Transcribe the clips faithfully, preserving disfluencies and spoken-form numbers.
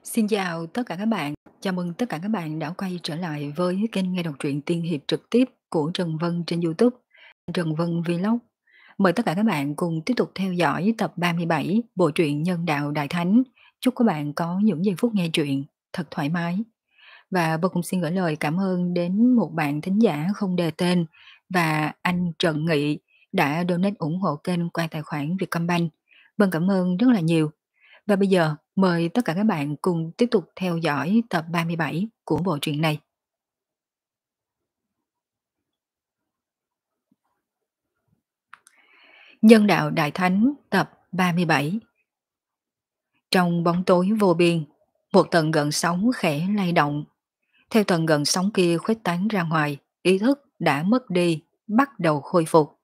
Xin chào tất cả các bạn, chào mừng tất cả các bạn đã quay trở lại với kênh nghe đọc truyện tiên hiệp trực tiếp của Trần Vân trên YouTube, Trần Vân Vlog. Mời tất cả các bạn cùng tiếp tục theo dõi tập ba mươi bảy bộ truyện Nhân đạo Đại Thánh. Chúc các bạn có những giây phút nghe truyện thật thoải mái. Và Vân cũng xin gửi lời cảm ơn đến một bạn thính giả không đề tên và anh Trần Nghị đã donate ủng hộ kênh qua tài khoản Vietcombank. Vân cảm ơn rất là nhiều. Và bây giờ mời tất cả các bạn cùng tiếp tục theo dõi tập ba mươi bảy của bộ truyện này. Nhân đạo Đại Thánh tập ba mươi bảy. Trong bóng tối vô biên, một tầng gợn sóng khẽ lay động. Theo tầng gợn sóng kia khuếch tán ra ngoài, ý thức đã mất đi, bắt đầu khôi phục.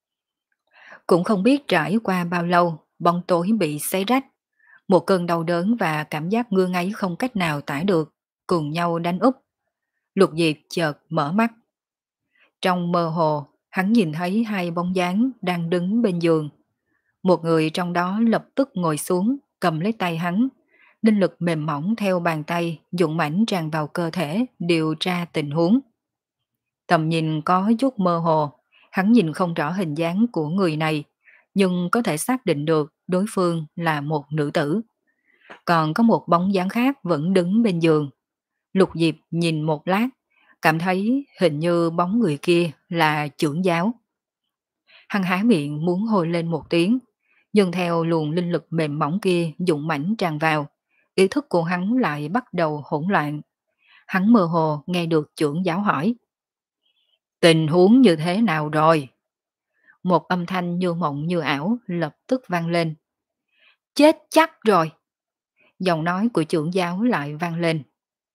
Cũng không biết trải qua bao lâu, bóng tối bị xé rách. Một cơn đau đớn và cảm giác ngứa ngáy không cách nào tả được, cùng nhau đánh úp. Lục Diệp chợt mở mắt. Trong mơ hồ, hắn nhìn thấy hai bóng dáng đang đứng bên giường. Một người trong đó lập tức ngồi xuống, cầm lấy tay hắn. Linh lực mềm mỏng theo bàn tay, dũng mãnh tràn vào cơ thể, điều tra tình huống. Tầm nhìn có chút mơ hồ, hắn nhìn không rõ hình dáng của người này, nhưng có thể xác định được đối phương là một nữ tử. Còn có một bóng dáng khác vẫn đứng bên giường. Lục Diệp nhìn một lát, cảm thấy hình như bóng người kia là trưởng giáo. Hắn há miệng muốn hô lên một tiếng, nhưng theo luồng linh lực mềm mỏng kia dũng mãnh tràn vào, ý thức của hắn lại bắt đầu hỗn loạn. Hắn mơ hồ nghe được trưởng giáo hỏi: tình huống như thế nào rồi? Một âm thanh như mộng như ảo lập tức vang lên. Chết chắc rồi. Giọng nói của trưởng giáo lại vang lên.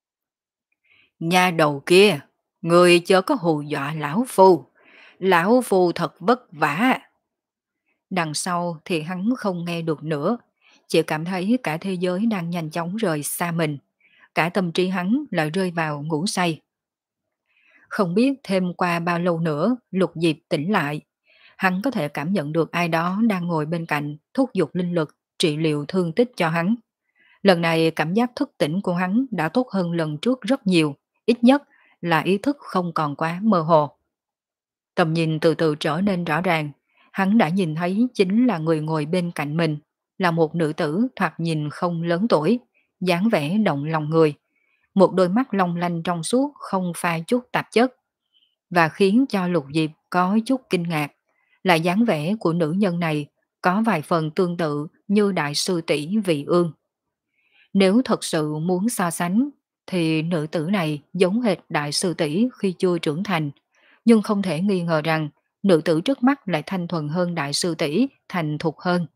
Nhà đầu kia, người chớ có hù dọa lão phu. Lão phu thật vất vả. Đằng sau thì hắn không nghe được nữa, chỉ cảm thấy cả thế giới đang nhanh chóng rời xa mình. Cả tâm trí hắn lại rơi vào ngủ say. Không biết thêm qua bao lâu nữa Lục Diệp tỉnh lại. Hắn có thể cảm nhận được ai đó đang ngồi bên cạnh thúc giục linh lực trị liệu thương tích cho hắn. Lần này cảm giác thức tỉnh của hắn đã tốt hơn lần trước rất nhiều, ít nhất là ý thức không còn quá mơ hồ. Tầm nhìn từ từ trở nên rõ ràng, hắn đã nhìn thấy chính là người ngồi bên cạnh mình, là một nữ tử thoạt nhìn không lớn tuổi, dáng vẻ động lòng người, một đôi mắt long lanh trong suốt không pha chút tạp chất. Và khiến cho Lục Diệp có chút kinh ngạc, là dáng vẻ của nữ nhân này có vài phần tương tự như đại sư tỷ Vị Ương. Nếu thật sự muốn so sánh, thì nữ tử này giống hệt đại sư tỷ khi chưa trưởng thành, nhưng không thể nghi ngờ rằng nữ tử trước mắt lại thanh thuần hơn đại sư tỷ, thành thục hơn.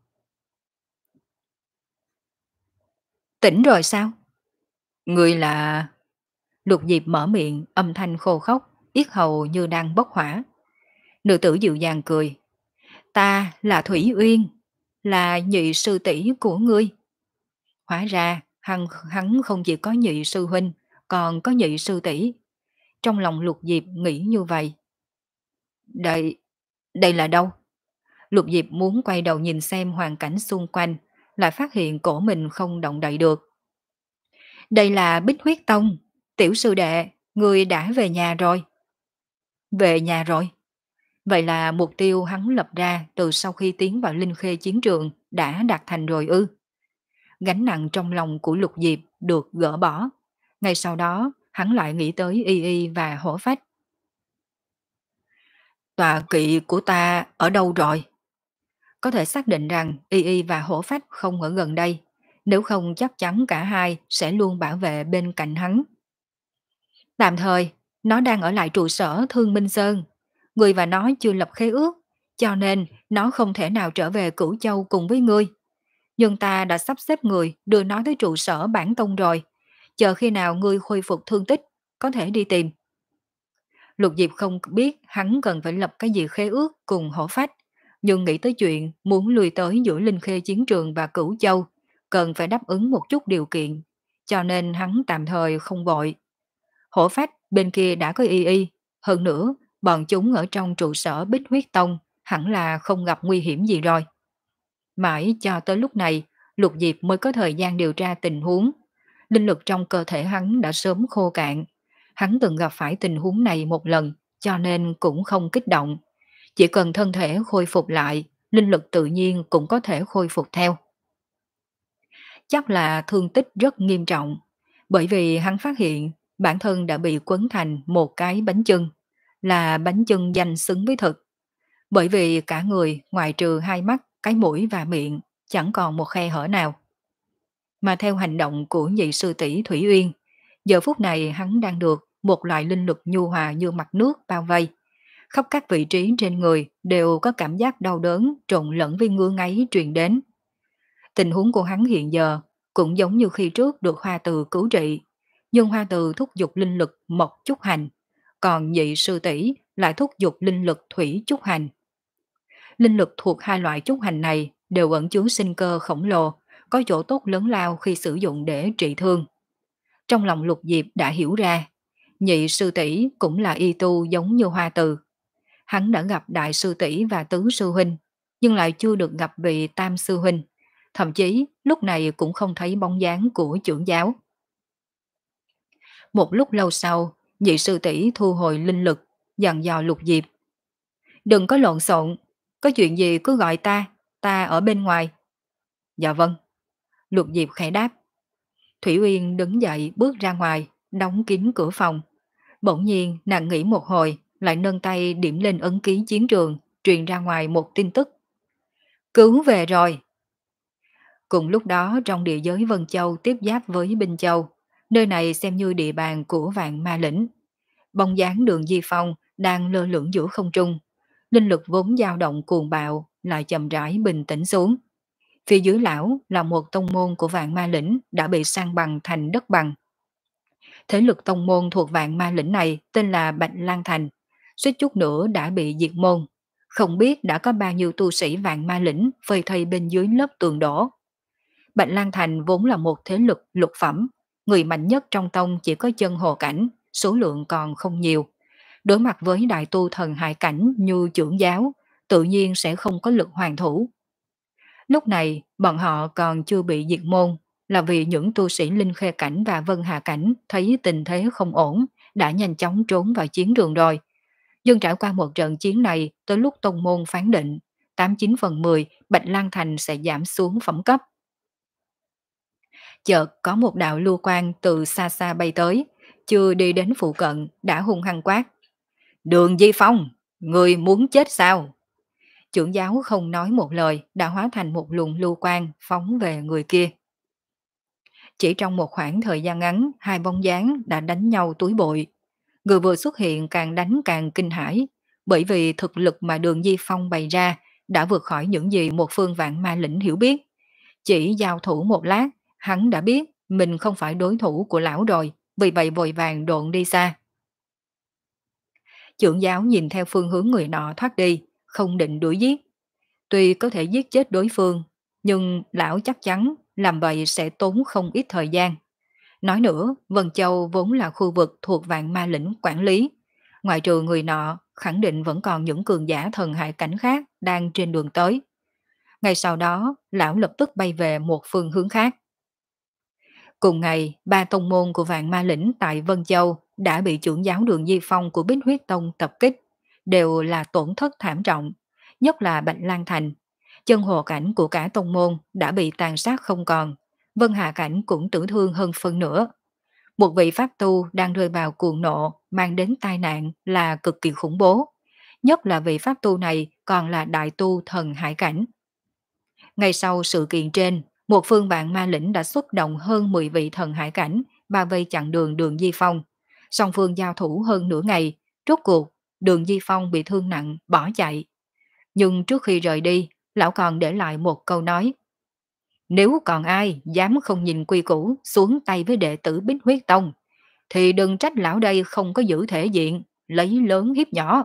Tỉnh rồi sao? Người là... Lục Diệp mở miệng, âm thanh khô khốc, yết hầu như đang bốc hỏa. Nữ tử dịu dàng cười. Ta là Thủy Uyên, là nhị sư tỷ của ngươi. Hóa ra, hắn, hắn không chỉ có nhị sư huynh, còn có nhị sư tỷ. Trong lòng Lục Diệp nghĩ như vậy. Đây, đây là đâu? Lục Diệp muốn quay đầu nhìn xem hoàn cảnh xung quanh, lại phát hiện cổ mình không động đậy được. Đây là Bích Huyết Tông, tiểu sư đệ, người đã về nhà rồi. Về nhà rồi? Vậy là mục tiêu hắn lập ra từ sau khi tiến vào Linh Khê chiến trường đã đạt thành rồi ư? Gánh nặng trong lòng của Lục Diệp được gỡ bỏ. Ngay sau đó, hắn lại nghĩ tới Y Y và Hổ Phách. Tọa kỵ của ta ở đâu rồi? Có thể xác định rằng Y Y và Hổ Phách không ở gần đây, nếu không chắc chắn cả hai sẽ luôn bảo vệ bên cạnh hắn. Tạm thời, nó đang ở lại trụ sở Thương Minh Sơn. Người và nó chưa lập khế ước, cho nên nó không thể nào trở về Cửu Châu cùng với ngươi. Nhưng ta đã sắp xếp người đưa nó tới trụ sở bản tông rồi. Chờ khi nào ngươi khôi phục thương tích, có thể đi tìm. Lục Diệp không biết hắn cần phải lập cái gì khế ước cùng Hổ Phách, nhưng nghĩ tới chuyện muốn lùi tới giữa Linh Khê chiến trường và Cửu Châu, cần phải đáp ứng một chút điều kiện, cho nên hắn tạm thời không vội. Hổ Phách bên kia đã có Y Y, hơn nữa bọn chúng ở trong trụ sở Bích Huyết Tông hẳn là không gặp nguy hiểm gì rồi. Mãi cho tới lúc này, Lục Diệp mới có thời gian điều tra tình huống. linh lực trong cơ thể hắn đã sớm khô cạn. Hắn từng gặp phải tình huống này một lần, cho nên cũng không kích động. Chỉ cần thân thể khôi phục lại, linh lực tự nhiên cũng có thể khôi phục theo. Chắc là thương tích rất nghiêm trọng, bởi vì hắn phát hiện bản thân đã bị quấn thành một cái bánh chưng, là bánh chưng danh xứng với thực. Bởi vì cả người ngoài trừ hai mắt, cái mũi và miệng, chẳng còn một khe hở nào. Mà theo hành động của nhị sư tỷ Thủy Uyên, giờ phút này hắn đang được một loại linh lực nhu hòa như mặt nước bao vây. Khắp các vị trí trên người đều có cảm giác đau đớn trộn lẫn với ngứa ngáy truyền đến. Tình huống của hắn hiện giờ cũng giống như khi trước được Hoa Từ cứu trị, nhưng Hoa Từ thúc giục linh lực mộc trúc hành, còn nhị sư tỷ lại thúc giục linh lực thủy trúc hành. Linh lực thuộc hai loại trúc hành này đều ẩn chứa sinh cơ khổng lồ, có chỗ tốt lớn lao khi sử dụng để trị thương. Trong lòng Lục Diệp đã hiểu ra, nhị sư tỷ cũng là y tu giống như Hoa Từ. Hắn đã gặp đại sư tỷ và tứ sư huynh, nhưng lại chưa được gặp vị tam sư huynh. Thậm chí lúc này cũng không thấy bóng dáng của trưởng giáo. Một lúc lâu sau, nhị sư tỷ thu hồi linh lực, dặn dò Lục Diệp. Đừng có lộn xộn, có chuyện gì cứ gọi ta, ta ở bên ngoài. Dạ vâng. Lục Diệp khẽ đáp. Thủy Uyên đứng dậy bước ra ngoài, đóng kín cửa phòng. Bỗng nhiên nàng nghĩ một hồi, lại nâng tay điểm lên ấn ký chiến trường, truyền ra ngoài một tin tức. Cứu về rồi. Cùng lúc đó trong địa giới Vân Châu tiếp giáp với Binh Châu, nơi này xem như địa bàn của Vạn Ma Lĩnh. Bóng dáng Đường Di Phong đang lơ lửng giữa không trung, linh lực vốn dao động cuồng bạo lại chậm rãi bình tĩnh xuống. Phía dưới lão là một tông môn của Vạn Ma Lĩnh đã bị san bằng thành đất bằng. Thế lực tông môn thuộc Vạn Ma Lĩnh này tên là Bạch Lan Thành, suýt chút nữa đã bị diệt môn. Không biết đã có bao nhiêu tu sĩ Vạn Ma Lĩnh phơi thây bên dưới lớp tường đổ. Bạch Lan Thành vốn là một thế lực lục phẩm, người mạnh nhất trong tông chỉ có chân hồ cảnh, số lượng còn không nhiều. Đối mặt với đại tu thần hải cảnh như trưởng giáo, tự nhiên sẽ không có lực hoàn thủ. Lúc này, bọn họ còn chưa bị diệt môn, là vì những tu sĩ Linh Khê Cảnh và Vân Hà Cảnh thấy tình thế không ổn, đã nhanh chóng trốn vào chiến trường rồi. Nhưng trải qua một trận chiến này, tới lúc tông môn phán định, tám chín phần mười Bạch Lan Thành sẽ giảm xuống phẩm cấp. Chợt có một đạo lưu quang từ xa xa bay tới, chưa đi đến phụ cận, đã hung hăng quát. Đường Di Phong, người muốn chết sao? Trưởng giáo không nói một lời, đã hóa thành một luồng lưu quang phóng về người kia. Chỉ trong một khoảng thời gian ngắn, hai bóng dáng đã đánh nhau túi bụi. Người vừa xuất hiện càng đánh càng kinh hãi, bởi vì thực lực mà Đường Di Phong bày ra đã vượt khỏi những gì một phương Vạn Ma Lĩnh hiểu biết. Chỉ giao thủ một lát, hắn đã biết mình không phải đối thủ của lão rồi, vì vậy vội vàng độn đi xa. Trưởng giáo nhìn theo phương hướng người nọ thoát đi, không định đuổi giết. Tuy có thể giết chết đối phương, nhưng lão chắc chắn làm vậy sẽ tốn không ít thời gian. Nói nữa, Vân Châu vốn là khu vực thuộc Vạn Ma Lĩnh quản lý. Ngoại trừ người nọ, khẳng định vẫn còn những cường giả thần hải cảnh khác đang trên đường tới. Ngay sau đó, lão lập tức bay về một phương hướng khác. Cùng ngày, ba tông môn của Vạn Ma Lĩnh tại Vân Châu đã bị trưởng giáo Đường Di Phong của Bích Huyết Tông tập kích, đều là tổn thất thảm trọng, nhất là Bạch Lan Thành. Chân hồ cảnh của cả tông môn đã bị tàn sát không còn, Vân Hà cảnh cũng tử thương hơn phân nửa. Một vị pháp tu đang rơi vào cuồng nộ mang đến tai nạn là cực kỳ khủng bố, nhất là vị pháp tu này còn là đại tu thần hải cảnh. Ngay sau sự kiện trên, một phương Vạn Ma Lĩnh đã xuất động hơn mười vị thần hải cảnh bao vây chặn đường Đường Di Phong. Song phương giao thủ hơn nửa ngày, rốt cuộc Đường Di Phong bị thương nặng bỏ chạy. Nhưng trước khi rời đi, lão còn để lại một câu nói. Nếu còn ai dám không nhìn quy củ xuống tay với đệ tử Bích Huyết Tông, thì đừng trách lão đây không có giữ thể diện, lấy lớn hiếp nhỏ.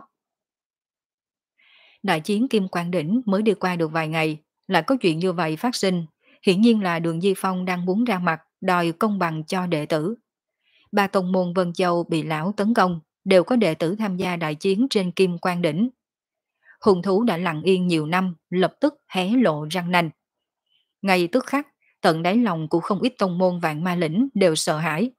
Đại chiến Kim Quang Đỉnh mới đi qua được vài ngày, lại có chuyện như vậy phát sinh. Hiển nhiên là Đường Di Phong đang muốn ra mặt đòi công bằng cho đệ tử. Ba tông môn Vân Châu bị lão tấn công, đều có đệ tử tham gia đại chiến trên Kim Quang Đỉnh. Hùng thú đã lặng yên nhiều năm, lập tức hé lộ răng nanh. Ngay tức khắc, tận đáy lòng của không ít tông môn vạn ma lĩnh đều sợ hãi.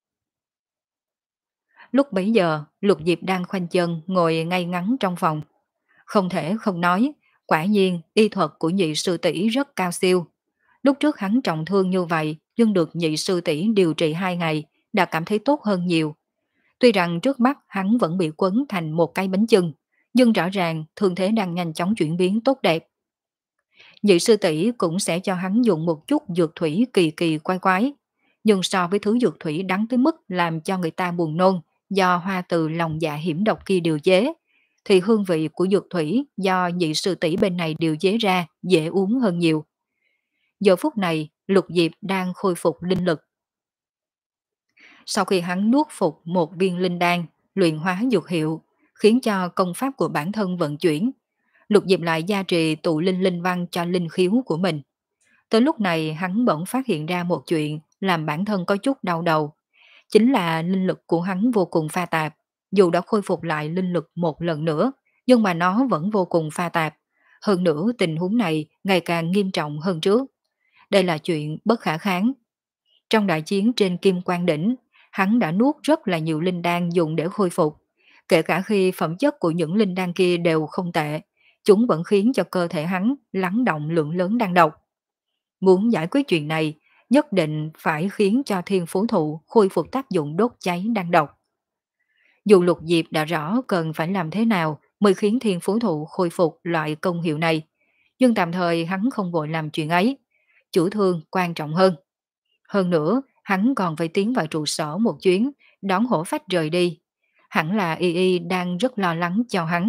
Lúc bấy giờ, Lục Diệp đang khoanh chân ngồi ngay ngắn trong phòng. Không thể không nói, quả nhiên y thuật của nhị sư tỷ rất cao siêu. Lúc trước hắn trọng thương như vậy, nhưng được nhị sư tỷ điều trị hai ngày, đã cảm thấy tốt hơn nhiều. Tuy rằng trước mắt hắn vẫn bị quấn thành một cái bánh chưng, nhưng rõ ràng thương thế đang nhanh chóng chuyển biến tốt đẹp. Nhị sư tỷ cũng sẽ cho hắn dùng một chút dược thủy kỳ kỳ quái quái. Nhưng so với thứ dược thủy đắng tới mức làm cho người ta buồn nôn do hoa từ lòng dạ hiểm độc kia điều chế, thì hương vị của dược thủy do nhị sư tỷ bên này điều chế ra dễ uống hơn nhiều. Giờ phút này, Lục Diệp đang khôi phục linh lực. Sau khi hắn nuốt phục một viên linh đan, luyện hóa dược hiệu, khiến cho công pháp của bản thân vận chuyển, Lục Diệp lại gia trì tụ linh linh văn cho linh khiếu của mình. Tới lúc này hắn bỗng phát hiện ra một chuyện làm bản thân có chút đau đầu. Chính là linh lực của hắn vô cùng pha tạp. Dù đã khôi phục lại linh lực một lần nữa, nhưng mà nó vẫn vô cùng pha tạp. Hơn nữa tình huống này ngày càng nghiêm trọng hơn trước. Đây là chuyện bất khả kháng. Trong đại chiến trên Kim Quang Đỉnh, hắn đã nuốt rất là nhiều linh đan dùng để khôi phục. Kể cả khi phẩm chất của những linh đan kia đều không tệ, chúng vẫn khiến cho cơ thể hắn lắng động lượng lớn đan độc. Muốn giải quyết chuyện này, nhất định phải khiến cho thiên phú thụ khôi phục tác dụng đốt cháy đan độc. Dù Lục Diệp đã rõ cần phải làm thế nào mới khiến thiên phú thụ khôi phục loại công hiệu này, nhưng tạm thời hắn không vội làm chuyện ấy. Chủ thương quan trọng hơn. Hơn nữa, hắn còn phải tiến vào trụ sở một chuyến, đón hổ phách rời đi. Hẳn là Y Y đang rất lo lắng cho hắn.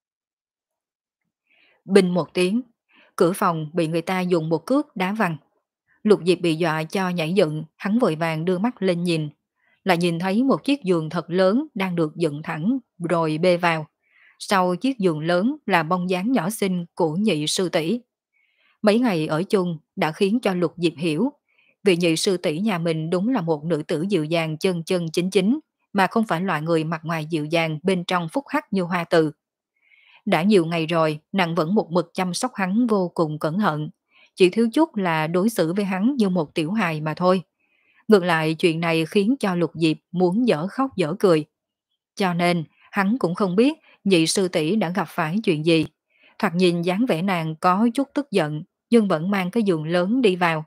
Bình một tiếng, cửa phòng bị người ta dùng một cước đá văng. Lục Diệp bị dọa cho nhảy dựng, hắn vội vàng đưa mắt lên nhìn. Lại nhìn thấy một chiếc giường thật lớn đang được dựng thẳng rồi bê vào. Sau chiếc giường lớn là bông dáng nhỏ xinh của nhị sư tỷ. Mấy ngày ở chung đã khiến cho Lục Diệp hiểu, vị nhị sư tỷ nhà mình đúng là một nữ tử dịu dàng chân chân chính chính, mà không phải loại người mặt ngoài dịu dàng bên trong phúc hắc như hoa từ. Đã nhiều ngày rồi, nàng vẫn một mực chăm sóc hắn vô cùng cẩn thận, chỉ thiếu chút là đối xử với hắn như một tiểu hài mà thôi. Ngược lại chuyện này khiến cho Lục Diệp muốn dở khóc dở cười. Cho nên, hắn cũng không biết nhị sư tỷ đã gặp phải chuyện gì. Thoạt nhìn dáng vẻ nàng có chút tức giận, nhưng vẫn mang cái giường lớn đi vào.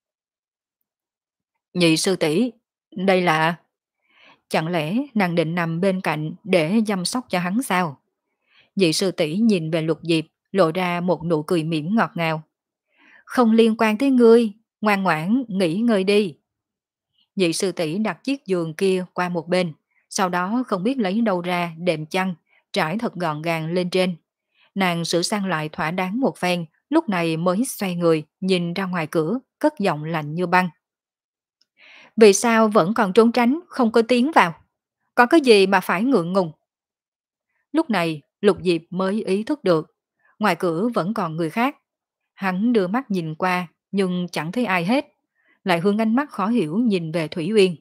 Nhị sư tỷ, đây là... Chẳng lẽ nàng định nằm bên cạnh để chăm sóc cho hắn sao? Nhị sư tỷ nhìn về Lục Diệp, lộ ra một nụ cười mỉm ngọt ngào. Không liên quan tới ngươi, ngoan ngoãn nghỉ ngơi đi. Nhị sư tỷ đặt chiếc giường kia qua một bên, sau đó không biết lấy đâu ra đệm chăn, trải thật gọn gàng lên trên. Nàng sửa sang lại thỏa đáng một phen, lúc này mới xoay người, nhìn ra ngoài cửa, cất giọng lạnh như băng. Vì sao vẫn còn trốn tránh, không có tiến vào? Có cái gì mà phải ngượng ngùng? Lúc này, Lục Diệp mới ý thức được, ngoài cửa vẫn còn người khác. Hắn đưa mắt nhìn qua, nhưng chẳng thấy ai hết. Lại hướng ánh mắt khó hiểu nhìn về Thủy Uyên.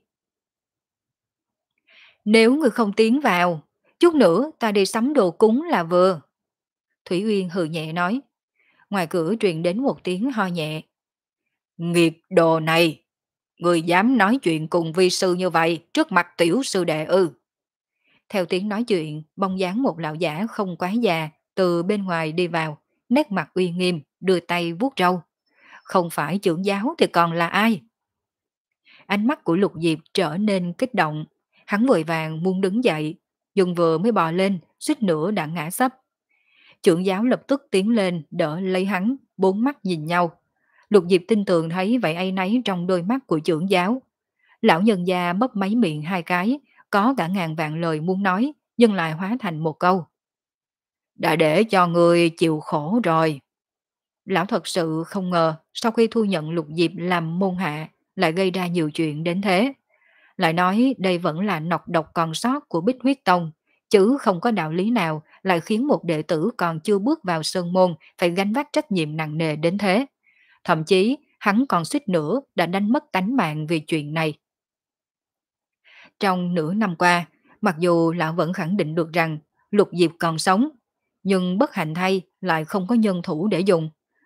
Nếu người không tiến vào, chút nữa ta đi sắm đồ cúng là vừa. Thủy Uyên hừ nhẹ nói. Ngoài cửa truyền đến một tiếng ho nhẹ. Nghiệp đồ này, người dám nói chuyện cùng vi sư như vậy trước mặt tiểu sư đệ ư? Theo tiếng nói chuyện, bóng dáng một lão giả không quá già từ bên ngoài đi vào, nét mặt uy nghiêm, đưa tay vuốt râu. Không phải trưởng giáo thì còn là ai? Ánh mắt của Lục Diệp trở nên kích động, hắn vội vàng muốn đứng dậy, nhưng vừa mới bò lên, suýt nữa đã ngã sấp. Trưởng giáo lập tức tiến lên đỡ lấy hắn, bốn mắt nhìn nhau. Lục Diệp tin tưởng thấy vậy áy náy trong đôi mắt của trưởng giáo. Lão nhân gia mấp máy miệng hai cái, có cả ngàn vạn lời muốn nói, nhưng lại hóa thành một câu. Đã để cho người chịu khổ rồi. Lão thật sự không ngờ sau khi thu nhận Lục Diệp làm môn hạ lại gây ra nhiều chuyện đến thế. Lại nói đây vẫn là nọc độc còn sót của Bích Huyết Tông, chứ không có đạo lý nào lại khiến một đệ tử còn chưa bước vào sơn môn phải gánh vác trách nhiệm nặng nề đến thế. Thậm chí hắn còn suýt nữa đã đánh mất tánh mạng vì chuyện này. Trong nửa năm qua, mặc dù lão vẫn khẳng định được rằng Lục Diệp còn sống, nhưng bất hạnh thay lại không có nhân thủ để dùng.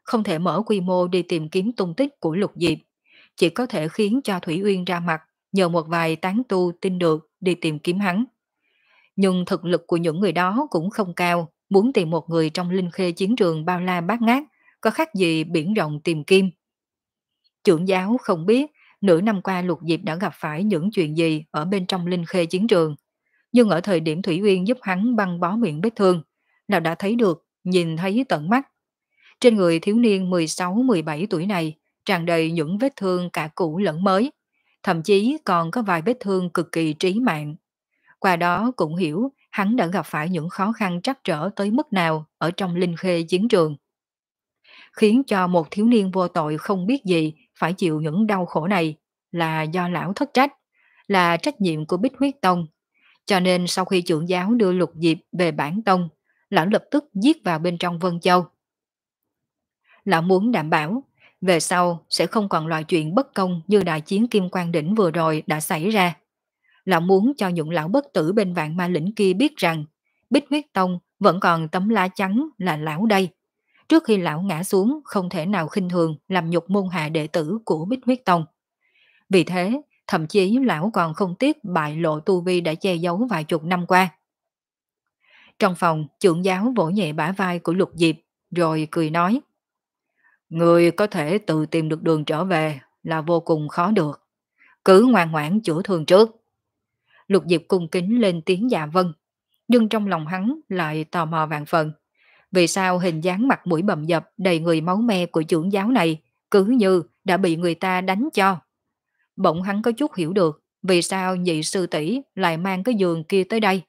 không thể mở quy mô đi tìm kiếm tung tích của Lục Diệp, chỉ có thể khiến cho Thủy Uyên ra mặt, nhờ một vài tán tu tin được đi tìm kiếm hắn. Nhưng thực lực của những người đó cũng không cao, muốn tìm một người trong linh khê chiến trường bao la bát ngát, có khác gì biển rộng tìm kim. Trưởng giáo không biết nửa năm qua Lục Diệp đã gặp phải những chuyện gì ở bên trong linh khê chiến trường, nhưng ở thời điểm Thủy Uyên giúp hắn băng bó miệng vết thương, nào đã thấy được, nhìn thấy tận mắt. Trên người thiếu niên mười sáu mười bảy tuổi này tràn đầy những vết thương cả cũ lẫn mới, thậm chí còn có vài vết thương cực kỳ trí mạng. Qua đó cũng hiểu hắn đã gặp phải những khó khăn trắc trở tới mức nào ở trong linh khê chiến trường. Khiến cho một thiếu niên vô tội không biết gì phải chịu những đau khổ này là do lão thất trách, là trách nhiệm của Bích Huyết Tông. Cho nên sau khi trưởng giáo đưa Lục Diệp về bản tông, lão lập tức giết vào bên trong Vân Châu. Lão muốn đảm bảo, về sau sẽ không còn loại chuyện bất công như đại chiến Kim Quang Đỉnh vừa rồi đã xảy ra. Lão muốn cho những lão bất tử bên vạn ma lĩnh kia biết rằng Bích Huyết Tông vẫn còn tấm lá chắn là lão đây. Trước khi lão ngã xuống không thể nào khinh thường làm nhục môn hạ đệ tử của Bích Huyết Tông. Vì thế, thậm chí lão còn không tiếc bại lộ tu vi đã che giấu vài chục năm qua. Trong phòng, trưởng giáo vỗ nhẹ bả vai của Lục Diệp, rồi cười nói: Người có thể tự tìm được đường trở về là vô cùng khó được. Cứ ngoan ngoãn chữa thương trước. Lục Diệp cung kính lên tiếng dạ vâng, nhưng trong lòng hắn lại tò mò vạn phần. Vì sao hình dáng mặt mũi bầm dập đầy người máu me của trưởng giáo này cứ như đã bị người ta đánh cho? Bỗng hắn có chút hiểu được vì sao nhị sư tỷ lại mang cái giường kia tới đây.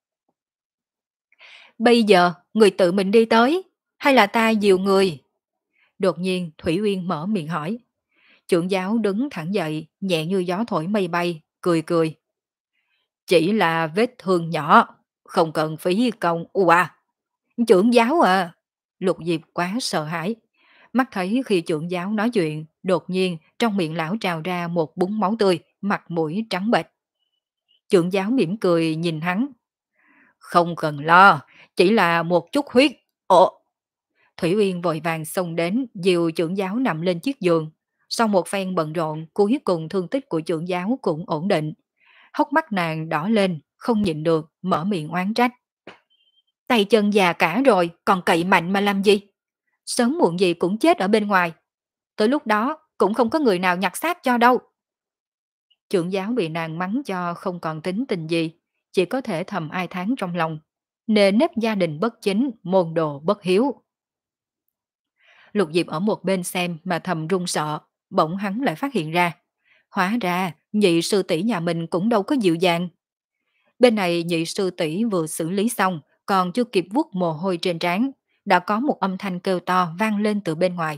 Bây giờ người tự mình đi tới, hay là ta dìu người? Đột nhiên Thủy Uyên mở miệng hỏi. Trưởng giáo đứng thẳng dậy, nhẹ như gió thổi mây bay, cười cười. Chỉ là vết thương nhỏ, không cần phí công. Ủa, trưởng giáo à? Lục Diệp quá sợ hãi. Mắt thấy khi trưởng giáo nói chuyện, đột nhiên trong miệng lão trào ra một búng máu tươi, mặt mũi trắng bệch. Trưởng giáo mỉm cười nhìn hắn. Không cần lo, chỉ là một chút huyết. Ồ! Thủy Uyên vội vàng xông đến, dìu trưởng giáo nằm lên chiếc giường. Sau một phen bận rộn, cuối cùng thương tích của trưởng giáo cũng ổn định. Hốc mắt nàng đỏ lên, không nhịn được, mở miệng oán trách. Tay chân già cả rồi, còn cậy mạnh mà làm gì? Sớm muộn gì cũng chết ở bên ngoài. Tới lúc đó, cũng không có người nào nhặt xác cho đâu. Trưởng giáo bị nàng mắng cho không còn tính tình gì, chỉ có thể thầm ai thán trong lòng. Nề nếp gia đình bất chính, môn đồ bất hiếu. Lục Diệp ở một bên xem mà thầm run sợ, bỗng hắn lại phát hiện ra. Hóa ra, nhị sư tỷ nhà mình cũng đâu có dịu dàng. Bên này nhị sư tỷ vừa xử lý xong, còn chưa kịp vuốt mồ hôi trên trán, đã có một âm thanh kêu to vang lên từ bên ngoài.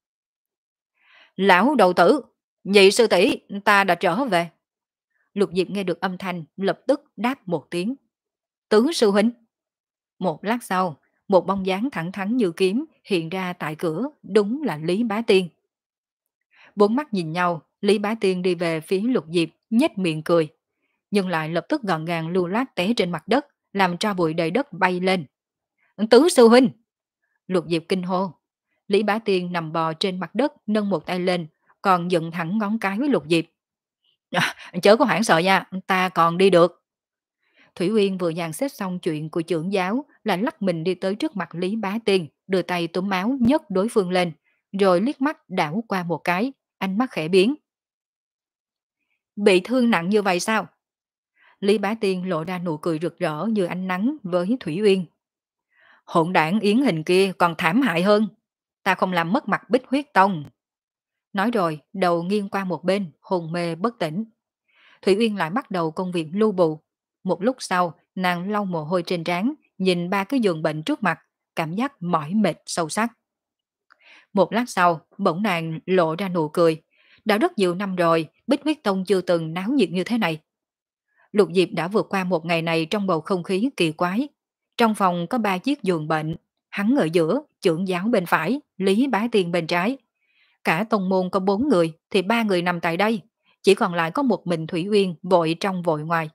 Lão đầu tử, nhị sư tỷ, ta đã trở về. Lục Diệp nghe được âm thanh, lập tức đáp một tiếng. Tứ sư huynh. Một lát sau, một bóng dáng thẳng thắn như kiếm hiện ra tại cửa, đúng là Lý Bá Tiên. Bốn mắt nhìn nhau, Lý Bá Tiên đi về phía Lục Diệp, nhếch miệng cười, nhưng lại lập tức gọn gàng lưu loát té trên mặt đất, làm cho bụi đầy đất bay lên. Tứ sư huynh! Lục Diệp kinh hô. Lý Bá Tiên nằm bò trên mặt đất, nâng một tay lên, còn dựng thẳng ngón cái với Lục Diệp. À, chớ có hoảng sợ nha, ta còn đi được. Thủy Uyên vừa dàn xếp xong chuyện của trưởng giáo, là lắc mình đi tới trước mặt Lý Bá Tiên, đưa tay túm áo nhấc đối phương lên, rồi liếc mắt đảo qua một cái, ánh mắt khẽ biến. Bị thương nặng như vậy sao? Lý Bá Tiên lộ ra nụ cười rực rỡ như ánh nắng với Thủy Uyên. Hỗn đảng yến hình kia còn thảm hại hơn. Ta không làm mất mặt Bích Huyết Tông. Nói rồi, đầu nghiêng qua một bên, hồn mê bất tỉnh. Thủy Uyên lại bắt đầu công việc lưu bù. Một lúc sau, nàng lau mồ hôi trên trán, nhìn ba cái giường bệnh trước mặt, cảm giác mỏi mệt sâu sắc. Một lát sau, bỗng nàng lộ ra nụ cười. Đã rất nhiều năm rồi, Bích Huyết Tông chưa từng náo nhiệt như thế này. Lục Diệp đã vượt qua một ngày này trong bầu không khí kỳ quái. Trong phòng có ba chiếc giường bệnh, hắn ở giữa, trưởng giáo bên phải, Lý Bá Tiên bên trái. Cả tông môn có bốn người thì ba người nằm tại đây, chỉ còn lại có một mình Thủy Uyên vội trong vội ngoài.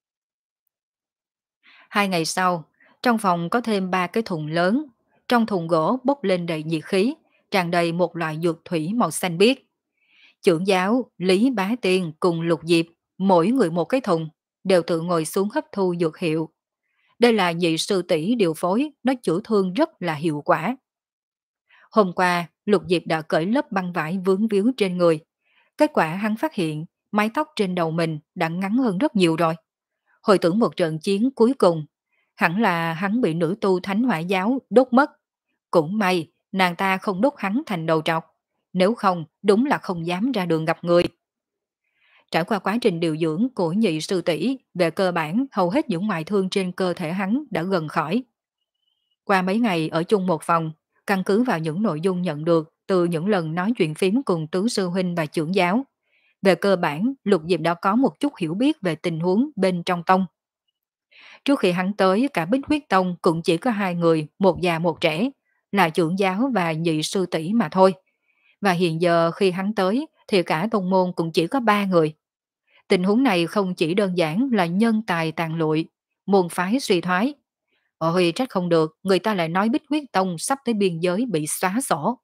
Hai ngày sau, trong phòng có thêm ba cái thùng lớn, trong thùng gỗ bốc lên đầy nhiệt khí, tràn đầy một loại dược thủy màu xanh biếc. Trưởng giáo Lý Bá Tiên cùng Lục Diệp, mỗi người một cái thùng, đều tự ngồi xuống hấp thu dược hiệu. Đây là nhị sư tỷ điều phối, nó chữa thương rất là hiệu quả. Hôm qua, Lục Diệp đã cởi lớp băng vải vướng víu trên người. Kết quả hắn phát hiện mái tóc trên đầu mình đã ngắn hơn rất nhiều rồi. Hồi tưởng một trận chiến cuối cùng, hẳn là hắn bị nữ tu Thánh Hỏa giáo đốt mất. Cũng may, nàng ta không đốt hắn thành đầu trọc. Nếu không, đúng là không dám ra đường gặp người. Trải qua quá trình điều dưỡng của nhị sư tỷ, về cơ bản hầu hết những ngoại thương trên cơ thể hắn đã gần khỏi. Qua mấy ngày ở chung một phòng, căn cứ vào những nội dung nhận được từ những lần nói chuyện phím cùng tứ sư huynh và trưởng giáo, về cơ bản Lục Diệp đã có một chút hiểu biết về tình huống bên trong tông. Trước khi hắn tới, cả Bích Huyết Tông cũng chỉ có hai người, một già một trẻ, là trưởng giáo và nhị sư tỷ mà thôi. Và hiện giờ khi hắn tới thì cả tông môn cũng chỉ có ba người. Tình huống này không chỉ đơn giản là nhân tài tàn lụi, môn phái suy thoái. Ôi trách không được, người ta lại nói Bích Huyết Tông sắp tới biên giới bị xóa sổ.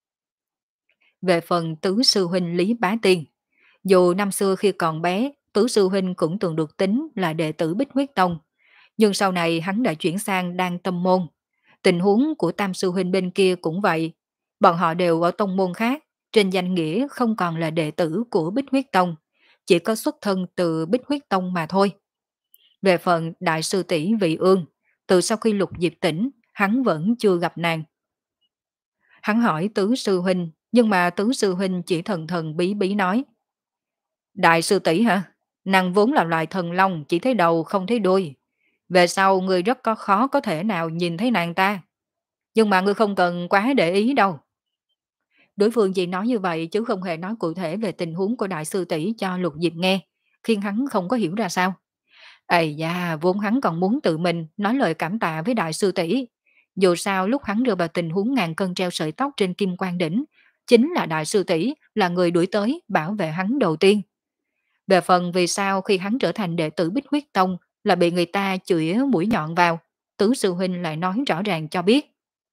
Về phần tứ sư huynh Lý Bá Tiên, dù năm xưa khi còn bé, tứ sư huynh cũng từng được tính là đệ tử Bích Huyết Tông, nhưng sau này hắn đã chuyển sang Đan Tâm Môn. Tình huống của tam sư huynh bên kia cũng vậy, bọn họ đều ở tông môn khác, trên danh nghĩa không còn là đệ tử của Bích Huyết Tông, chỉ có xuất thân từ Bích Huyết Tông mà thôi. Về phần đại sư tỷ Vị Ương, từ sau khi Lục Diệp tỉnh, hắn vẫn chưa gặp nàng. Hắn hỏi tứ sư huynh, nhưng mà tứ sư huynh chỉ thần thần bí bí nói. Đại sư tỷ hả? Nàng vốn là loài thần long, chỉ thấy đầu không thấy đuôi. Về sau ngươi rất có khó có thể nào nhìn thấy nàng ta. Nhưng mà ngươi không cần quá để ý đâu. Đối phương chỉ nói như vậy chứ không hề nói cụ thể về tình huống của đại sư tỷ cho Lục Diệp nghe, khiến hắn không có hiểu ra sao. Ây da, vốn hắn còn muốn tự mình nói lời cảm tạ với đại sư tỷ. Dù sao lúc hắn rơi vào tình huống ngàn cân treo sợi tóc trên Kim Quan Đỉnh, chính là đại sư tỷ là người đuổi tới bảo vệ hắn đầu tiên. Về phần vì sao khi hắn trở thành đệ tử Bích Huyết Tông là bị người ta chửi mũi nhọn vào, tứ sư huynh lại nói rõ ràng cho biết.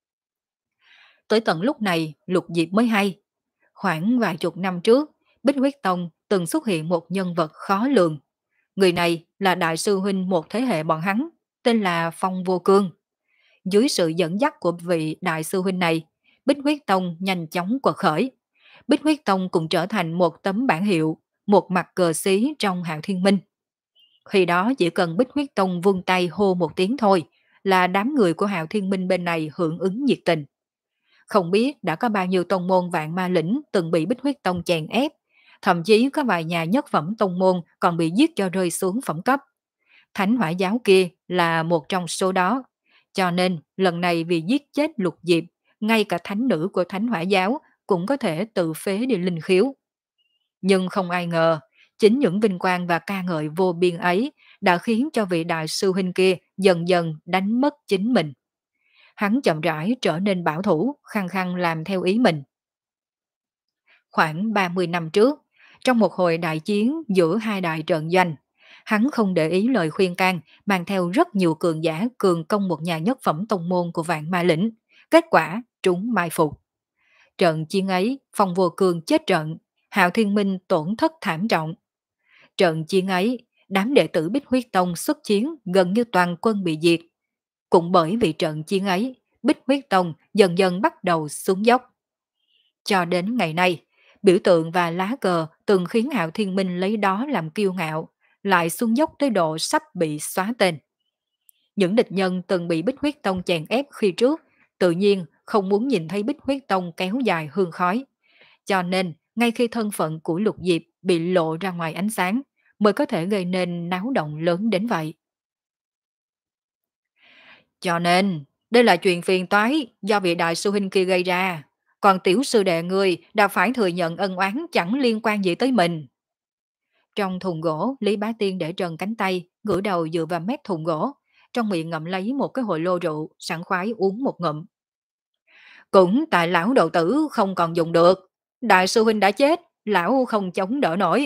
Tới tận lúc này, Lục Diệp mới hay. Khoảng vài chục năm trước, Bích Huyết Tông từng xuất hiện một nhân vật khó lường. Người này là đại sư huynh một thế hệ bọn hắn, tên là Phong Vô Cương. Dưới sự dẫn dắt của vị đại sư huynh này, Bích Huyết Tông nhanh chóng quật khởi. Bích Huyết Tông cũng trở thành một tấm bản hiệu, một mặt cờ xí trong Hạo Thiên Minh. Khi đó chỉ cần Bích Huyết Tông vung tay hô một tiếng thôi, là đám người của Hạo Thiên Minh bên này hưởng ứng nhiệt tình. Không biết đã có bao nhiêu tông môn vạn ma lĩnh từng bị Bích Huyết Tông chèn ép, thậm chí có vài nhà nhất phẩm tông môn còn bị giết cho rơi xuống phẩm cấp. Thánh Hỏa giáo kia là một trong số đó. Cho nên lần này vì giết chết Lục Diệp, ngay cả thánh nữ của Thánh Hỏa giáo cũng có thể tự phế đi linh khiếu. Nhưng không ai ngờ, chính những vinh quang và ca ngợi vô biên ấy đã khiến cho vị đại sư huynh kia dần dần đánh mất chính mình. Hắn chậm rãi trở nên bảo thủ, khăng khăng làm theo ý mình. Khoảng ba mươi năm trước, trong một hồi đại chiến giữa hai đại trận doanh, hắn không để ý lời khuyên can, mang theo rất nhiều cường giả cường công một nhà nhất phẩm tông môn của Vạn Ma Lĩnh. Kết quả, trúng mai phục. Trận chiến ấy, Phong Vô Cương chết trận, Hạo Thiên Minh tổn thất thảm trọng. Trận chiến ấy, đám đệ tử Bích Huyết Tông xuất chiến gần như toàn quân bị diệt. Cũng bởi vì trận chiến ấy, Bích Huyết Tông dần dần bắt đầu xuống dốc. Cho đến ngày nay, biểu tượng và lá cờ từng khiến Hạo Thiên Minh lấy đó làm kiêu ngạo, lại xuống dốc tới độ sắp bị xóa tên. Những địch nhân từng bị Bích Huyết Tông chèn ép khi trước, tự nhiên không muốn nhìn thấy Bích Huyết Tông kéo dài hương khói. Cho nên, ngay khi thân phận của Lục Diệp bị lộ ra ngoài ánh sáng, mới có thể gây nên náo động lớn đến vậy. Cho nên, đây là chuyện phiền toái do vị đại sư huynh kia gây ra. Còn tiểu sư đệ ngươi đã phải thừa nhận ân oán chẳng liên quan gì tới mình. Trong thùng gỗ, Lý Bá Tiên để trần cánh tay, ngửa đầu dựa vào mép thùng gỗ, trong miệng ngậm lấy một cái hồ lô rượu, sảng khoái uống một ngụm. Cũng tại lão đầu tử không còn dùng được. Đại sư huynh đã chết, lão không chống đỡ nổi.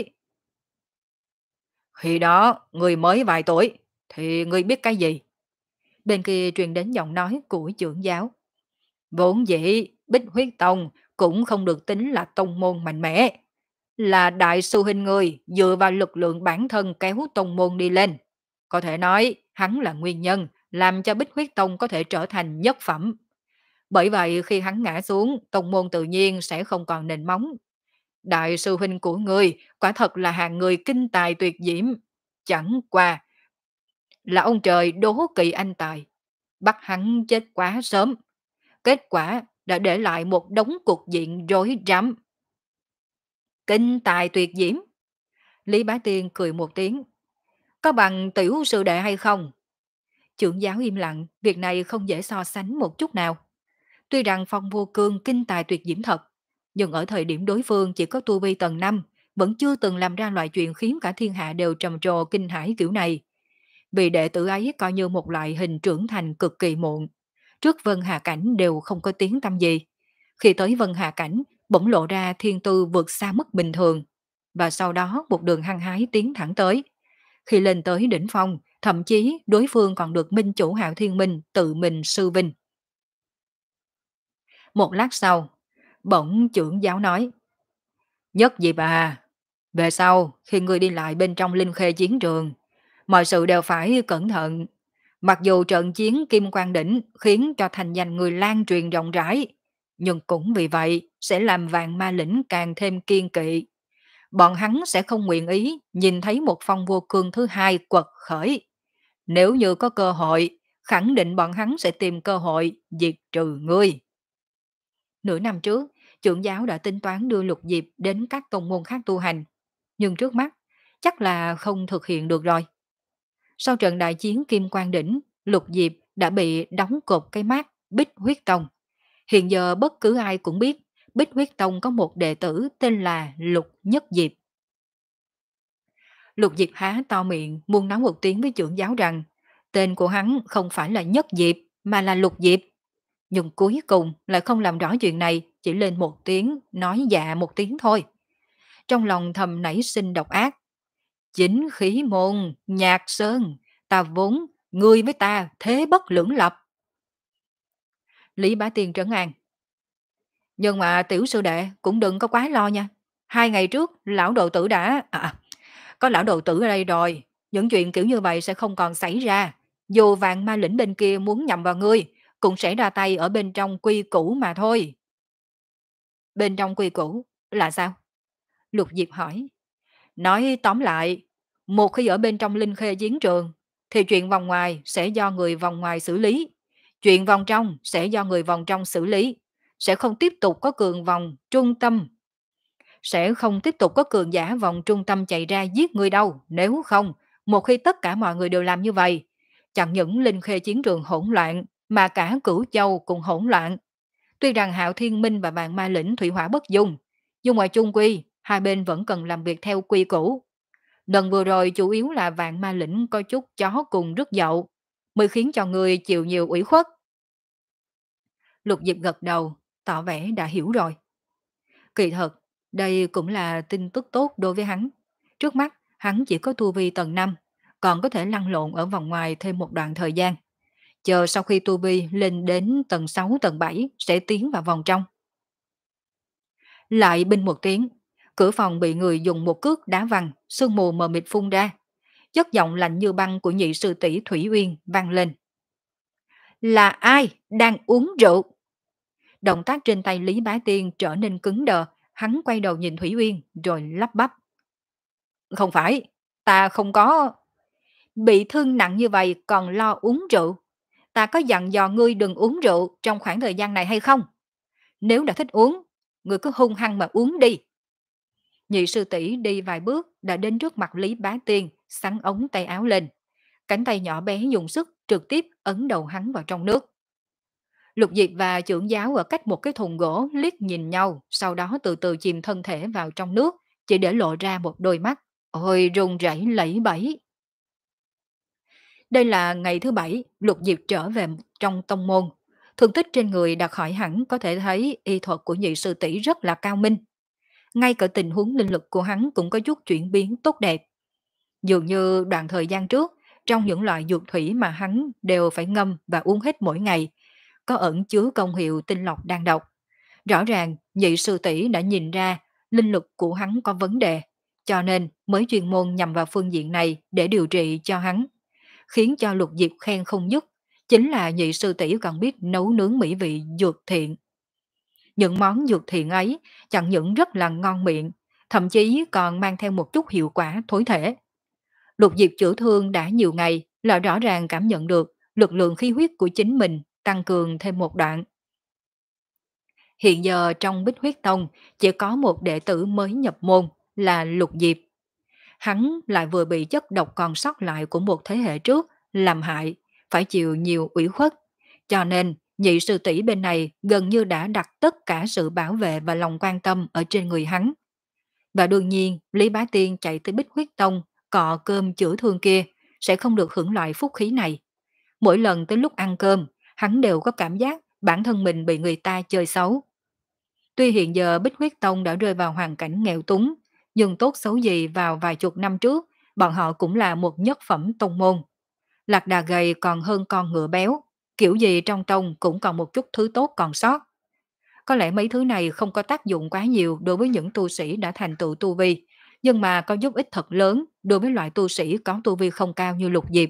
Khi đó, người mới vài tuổi, thì ngươi biết cái gì? Bên kia truyền đến giọng nói của trưởng giáo. Vốn dĩ, Bích Huyết Tông cũng không được tính là tông môn mạnh mẽ. Là đại sư huynh người dựa vào lực lượng bản thân kéo tông môn đi lên. Có thể nói hắn là nguyên nhân làm cho Bích Huyết Tông có thể trở thành nhất phẩm. Bởi vậy khi hắn ngã xuống, tông môn tự nhiên sẽ không còn nền móng. Đại sư huynh của ngươi quả thật là hàng người kinh tài tuyệt diễm. Chẳng qua là ông trời đố kỵ anh tài, bắt hắn chết quá sớm. Kết quả đã để lại một đống cục diện rối rắm. Kinh tài tuyệt diễm. Lý Bá Tiên cười một tiếng. Có bằng tiểu sư đệ hay không? Trưởng giáo im lặng, việc này không dễ so sánh một chút nào. Tuy rằng Phong Vô Cương kinh tài tuyệt diễm thật, nhưng ở thời điểm đối phương chỉ có tu vi tầng năm, vẫn chưa từng làm ra loại chuyện khiến cả thiên hạ đều trầm trồ kinh hãi kiểu này. Vì đệ tử ấy coi như một loại hình trưởng thành cực kỳ muộn. Trước Vân Hà Cảnh đều không có tiếng tăm gì. Khi tới Vân Hà Cảnh, bỗng lộ ra thiên tư vượt xa mức bình thường. Và sau đó một đường hăng hái tiến thẳng tới. Khi lên tới đỉnh phong, thậm chí đối phương còn được minh chủ Hạo Thiên Minh tự mình sư vinh. Một lát sau, bỗng trưởng giáo nói: Nhất Diệp à, về sau khi ngươi đi lại bên trong Linh Khê chiến trường, mọi sự đều phải cẩn thận. Mặc dù trận chiến Kim Quang Đỉnh khiến cho thành danh người lan truyền rộng rãi, nhưng cũng vì vậy sẽ làm Vạn Ma Lĩnh càng thêm kiên kỵ. Bọn hắn sẽ không nguyện ý nhìn thấy một Phong Vô Cương thứ hai quật khởi. Nếu như có cơ hội, khẳng định bọn hắn sẽ tìm cơ hội diệt trừ ngươi. Nửa năm trước, trưởng giáo đã tính toán đưa Lục Diệp đến các tông môn khác tu hành, nhưng trước mắt chắc là không thực hiện được rồi. Sau trận đại chiến Kim Quang Đỉnh, Lục Diệp đã bị đóng cột cái mác Bích Huyết Tông. Hiện giờ bất cứ ai cũng biết Bích Huyết Tông có một đệ tử tên là Lục Nhất Diệp. Lục Diệp há to miệng muốn nói một tiếng với trưởng giáo rằng tên của hắn không phải là Nhất Diệp mà là Lục Diệp. Nhưng cuối cùng lại không làm rõ chuyện này, chỉ lên một tiếng, nói dạ một tiếng thôi. Trong lòng thầm nảy sinh độc ác. Chính khí môn, nhạc sơn, ta vốn, ngươi với ta thế bất lưỡng lập. Lý Bá Tiên trấn an. Nhưng mà tiểu sư đệ cũng đừng có quá lo nha. Hai ngày trước, lão đồ tử đã... À, có lão đồ tử ở đây rồi. Những chuyện kiểu như vậy sẽ không còn xảy ra. Dù Vạn Ma Lĩnh bên kia muốn nhầm vào ngươi, cũng sẽ ra tay ở bên trong quy củ mà thôi. Bên trong quy củ là sao? Lục Diệp hỏi. Nói tóm lại, một khi ở bên trong Linh Khê chiến trường, thì chuyện vòng ngoài sẽ do người vòng ngoài xử lý. Chuyện vòng trong sẽ do người vòng trong xử lý. Sẽ không tiếp tục có cường vòng trung tâm. Sẽ không tiếp tục có cường giả vòng trung tâm chạy ra giết người đâu. Nếu không, một khi tất cả mọi người đều làm như vậy, chẳng những Linh Khê chiến trường hỗn loạn, mà cả Cửu Châu cũng hỗn loạn. Tuy rằng Hạo Thiên Minh và Vạn Ma Lĩnh thủy hỏa bất dung, nhưng ngoài chung quy, hai bên vẫn cần làm việc theo quy củ. Lần vừa rồi chủ yếu là Vạn Ma Lĩnh có chút chó cùng rất dậu, mới khiến cho người chịu nhiều ủy khuất. Lục Diệp gật đầu, tỏ vẻ đã hiểu rồi. Kỳ thật, đây cũng là tin tức tốt đối với hắn. Trước mắt, hắn chỉ có tu vi tầng năm, còn có thể lăn lộn ở vòng ngoài thêm một đoạn thời gian. Chờ sau khi tu vi lên đến tầng sáu, tầng bảy sẽ tiến vào vòng trong. Lại binh một tiếng, cửa phòng bị người dùng một cước đá văng, sương mù mờ mịt phun ra. Chất giọng lạnh như băng của nhị sư tỷ Thủy Uyên vang lên. Là ai đang uống rượu? Động tác trên tay Lý Bá Tiên trở nên cứng đờ, hắn quay đầu nhìn Thủy Uyên rồi lắp bắp. Không phải, ta không có... Bị thương nặng như vậy còn lo uống rượu. Ta có dặn dò ngươi đừng uống rượu trong khoảng thời gian này hay không? Nếu đã thích uống, ngươi cứ hung hăng mà uống đi. Nhị sư tỷ đi vài bước đã đến trước mặt Lý Bá Tiên, xắn ống tay áo lên. Cánh tay nhỏ bé dùng sức trực tiếp ấn đầu hắn vào trong nước. Lục Diệp và trưởng giáo ở cách một cái thùng gỗ liếc nhìn nhau, sau đó từ từ chìm thân thể vào trong nước, chỉ để lộ ra một đôi mắt. Ôi run rẩy lẫy bẫy. Đây là ngày thứ bảy, Lục Diệp trở về trong tông môn. Thương tích trên người đã khỏi hẳn, có thể thấy y thuật của nhị sư tỷ rất là cao minh. Ngay cả tình huống linh lực của hắn cũng có chút chuyển biến tốt đẹp. Dường như đoạn thời gian trước, trong những loại dược thủy mà hắn đều phải ngâm và uống hết mỗi ngày, có ẩn chứa công hiệu tinh lọc đan độc. Rõ ràng nhị sư tỷ đã nhìn ra linh lực của hắn có vấn đề, cho nên mới chuyên môn nhằm vào phương diện này để điều trị cho hắn, khiến cho Lục Diệp khen không dứt, chính là nhị sư tỷ còn biết nấu nướng mỹ vị dược thiện. Những món dược thiện ấy chẳng những rất là ngon miệng, thậm chí còn mang theo một chút hiệu quả thối thể. Lục Diệp chữa thương đã nhiều ngày là rõ ràng cảm nhận được lực lượng khí huyết của chính mình tăng cường thêm một đoạn. Hiện giờ trong Bích Huyết Tông chỉ có một đệ tử mới nhập môn là Lục Diệp. Hắn lại vừa bị chất độc còn sót lại của một thế hệ trước làm hại, phải chịu nhiều ủy khuất. Cho nên, nhị sư tỷ bên này gần như đã đặt tất cả sự bảo vệ và lòng quan tâm ở trên người hắn. Và đương nhiên, Lý Bá Tiên chạy tới Bích Huyết Tông cọ cơm chữa thương kia sẽ không được hưởng loại phúc khí này. Mỗi lần tới lúc ăn cơm, hắn đều có cảm giác bản thân mình bị người ta chơi xấu. Tuy hiện giờ Bích Huyết Tông đã rơi vào hoàn cảnh nghèo túng, nhưng tốt xấu gì vào vài chục năm trước, bọn họ cũng là một nhất phẩm tông môn. Lạc đà gầy còn hơn con ngựa béo, kiểu gì trong tông cũng còn một chút thứ tốt còn sót. Có lẽ mấy thứ này không có tác dụng quá nhiều đối với những tu sĩ đã thành tựu tu vi, nhưng mà có giúp ích thật lớn đối với loại tu sĩ có tu vi không cao như Lục Diệp.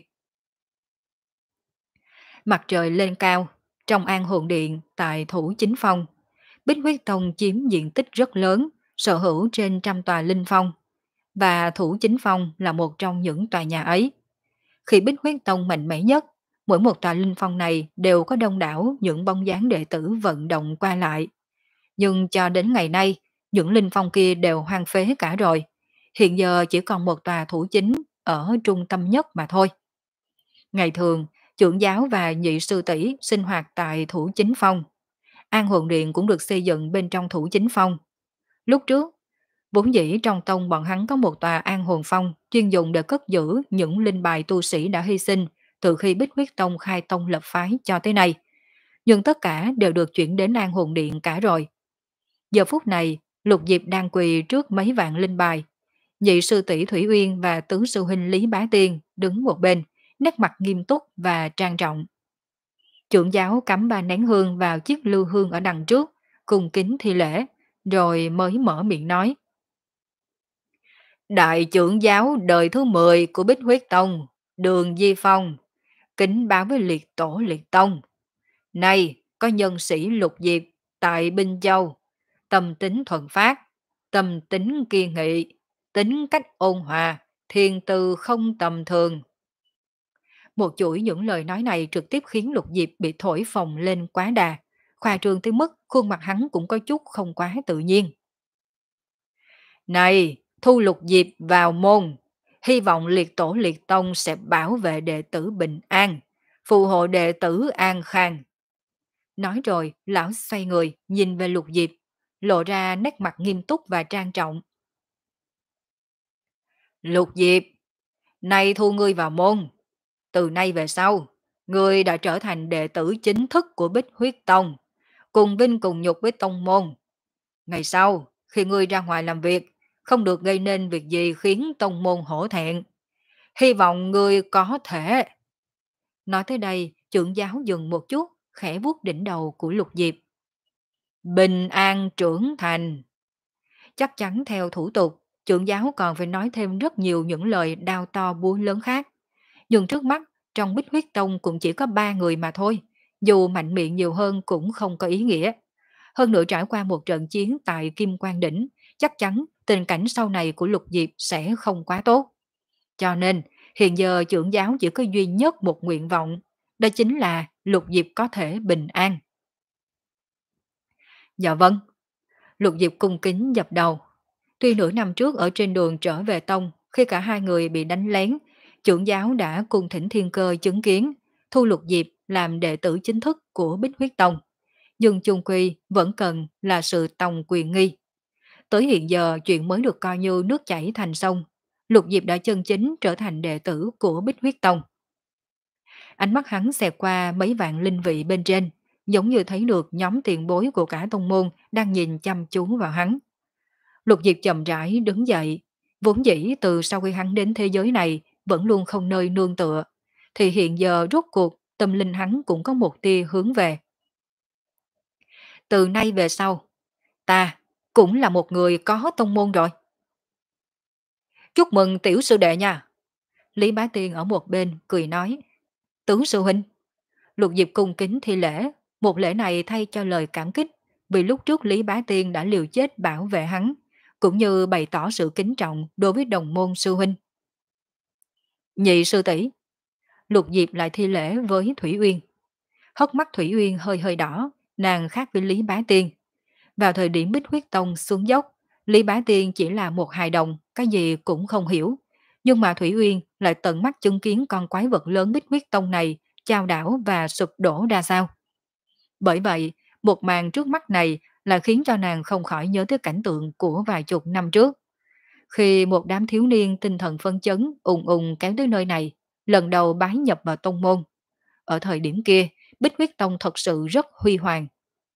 Mặt trời lên cao, trong An Hồn Điện tại Thủ Chính Phong, Bích Huyết Tông chiếm diện tích rất lớn, sở hữu trên trăm tòa linh phong, và Thủ Chính Phong là một trong những tòa nhà ấy. Khi Bích Huyết Tông mạnh mẽ nhất, mỗi một tòa linh phong này đều có đông đảo những bóng dáng đệ tử vận động qua lại. Nhưng cho đến ngày nay, những linh phong kia đều hoang phế cả rồi. Hiện giờ chỉ còn một tòa thủ chính ở trung tâm nhất mà thôi. Ngày thường, trưởng giáo và nhị sư tỷ sinh hoạt tại thủ chính phong. An hồn điện cũng được xây dựng bên trong thủ chính phong. Lúc trước, vốn dĩ trong tông bọn hắn có một tòa an hồn phong chuyên dùng để cất giữ những linh bài tu sĩ đã hy sinh từ khi Bích Huyết Tông khai tông lập phái cho tới nay. Nhưng tất cả đều được chuyển đến an hồn điện cả rồi. Giờ phút này, Lục Diệp đang quỳ trước mấy vạn linh bài. Nhị sư tỷ Thủy Uyên và tứ sư huynh Lý Bá Tiên đứng một bên, nét mặt nghiêm túc và trang trọng. Trưởng giáo cắm ba nén hương vào chiếc lưu hương ở đằng trước, cùng kính thi lễ, rồi mới mở miệng nói. Đại trưởng giáo đời thứ mười của Bích Huyết Tông, Đường Di Phong, kính báo với liệt tổ liệt tông. Này, có nhân sĩ Lục Diệp tại Binh Châu, tâm tính thuần phát, tâm tính kiên nghị, tính cách ôn hòa, thiên tư không tầm thường. Một chuỗi những lời nói này trực tiếp khiến Lục Diệp bị thổi phồng lên quá đà, khoa trương tới mức khuôn mặt hắn cũng có chút không quá tự nhiên. Này, thu Lục Diệp vào môn, hy vọng liệt tổ liệt tông sẽ bảo vệ đệ tử bình an, phù hộ đệ tử an khang. Nói rồi, lão xoay người, nhìn về Lục Diệp, lộ ra nét mặt nghiêm túc và trang trọng. Lục Diệp, nay thu ngươi vào môn. Từ nay về sau, ngươi đã trở thành đệ tử chính thức của Bích Huyết Tông, cùng vinh cùng nhục với tông môn. Ngày sau, khi ngươi ra ngoài làm việc, không được gây nên việc gì khiến tông môn hổ thẹn. Hy vọng ngươi có thể. Nói tới đây, trưởng giáo dừng một chút, khẽ vuốt đỉnh đầu của Lục Diệp. Bình an trưởng thành. Chắc chắn theo thủ tục, trưởng giáo còn phải nói thêm rất nhiều những lời đao to búa lớn khác. Nhưng trước mắt, trong Bích Huyết Tông cũng chỉ có ba người mà thôi. Dù mạnh miệng nhiều hơn cũng không có ý nghĩa. Hơn nữa trải qua một trận chiến tại Kim Quang Đỉnh, chắc chắn tình cảnh sau này của Lục Diệp sẽ không quá tốt. Cho nên, hiện giờ trưởng giáo chỉ có duy nhất một nguyện vọng, đó chính là Lục Diệp có thể bình an. Dạ vâng. Lục Diệp cung kính dập đầu. Tuy nửa năm trước ở trên đường trở về tông, khi cả hai người bị đánh lén, trưởng giáo đã cùng thỉnh thiên cơ chứng kiến, thu Lục Diệp làm đệ tử chính thức của Bích Huyết Tông. Nhưng chung quy vẫn cần là sự tòng quyền nghi. Tới hiện giờ chuyện mới được coi như nước chảy thành sông, Lục Diệp đã chân chính trở thành đệ tử của Bích Huyết Tông. Ánh mắt hắn xẹt qua mấy vạn linh vị bên trên, giống như thấy được nhóm tiền bối của cả tông môn đang nhìn chăm chú vào hắn. Lục Diệp chậm rãi đứng dậy, vốn dĩ từ sau khi hắn đến thế giới này vẫn luôn không nơi nương tựa, thì hiện giờ rốt cuộc tâm linh hắn cũng có một tia hướng về. Từ nay về sau, Ta cũng là một người có tông môn rồi. Chúc mừng tiểu sư đệ nha. Lý Bá Tiên ở một bên cười nói. Tướng sư huynh. Lục Diệp cung kính thi lễ, một lễ này thay cho lời cảm kích, vì lúc trước Lý Bá Tiên đã liều chết bảo vệ hắn, cũng như bày tỏ sự kính trọng đối với đồng môn sư huynh. Nhị sư tỷ. Lục Diệp lại thi lễ với Thủy Uyên. Hốc mắt Thủy Uyên hơi hơi đỏ, nàng khác với Lý Bá Tiên. Vào thời điểm Bích Huyết Tông xuống dốc, Lý Bá Tiên chỉ là một hài đồng, cái gì cũng không hiểu. Nhưng mà Thủy Uyên lại tận mắt chứng kiến con quái vật lớn Bích Huyết Tông này chao đảo và sụp đổ ra sao. Bởi vậy, một màn trước mắt này là khiến cho nàng không khỏi nhớ tới cảnh tượng của vài chục năm trước. Khi một đám thiếu niên tinh thần phân chấn ùng ùng kéo tới nơi này, lần đầu bái nhập vào tông môn. Ở thời điểm kia, Bích Huyết Tông thật sự rất huy hoàng.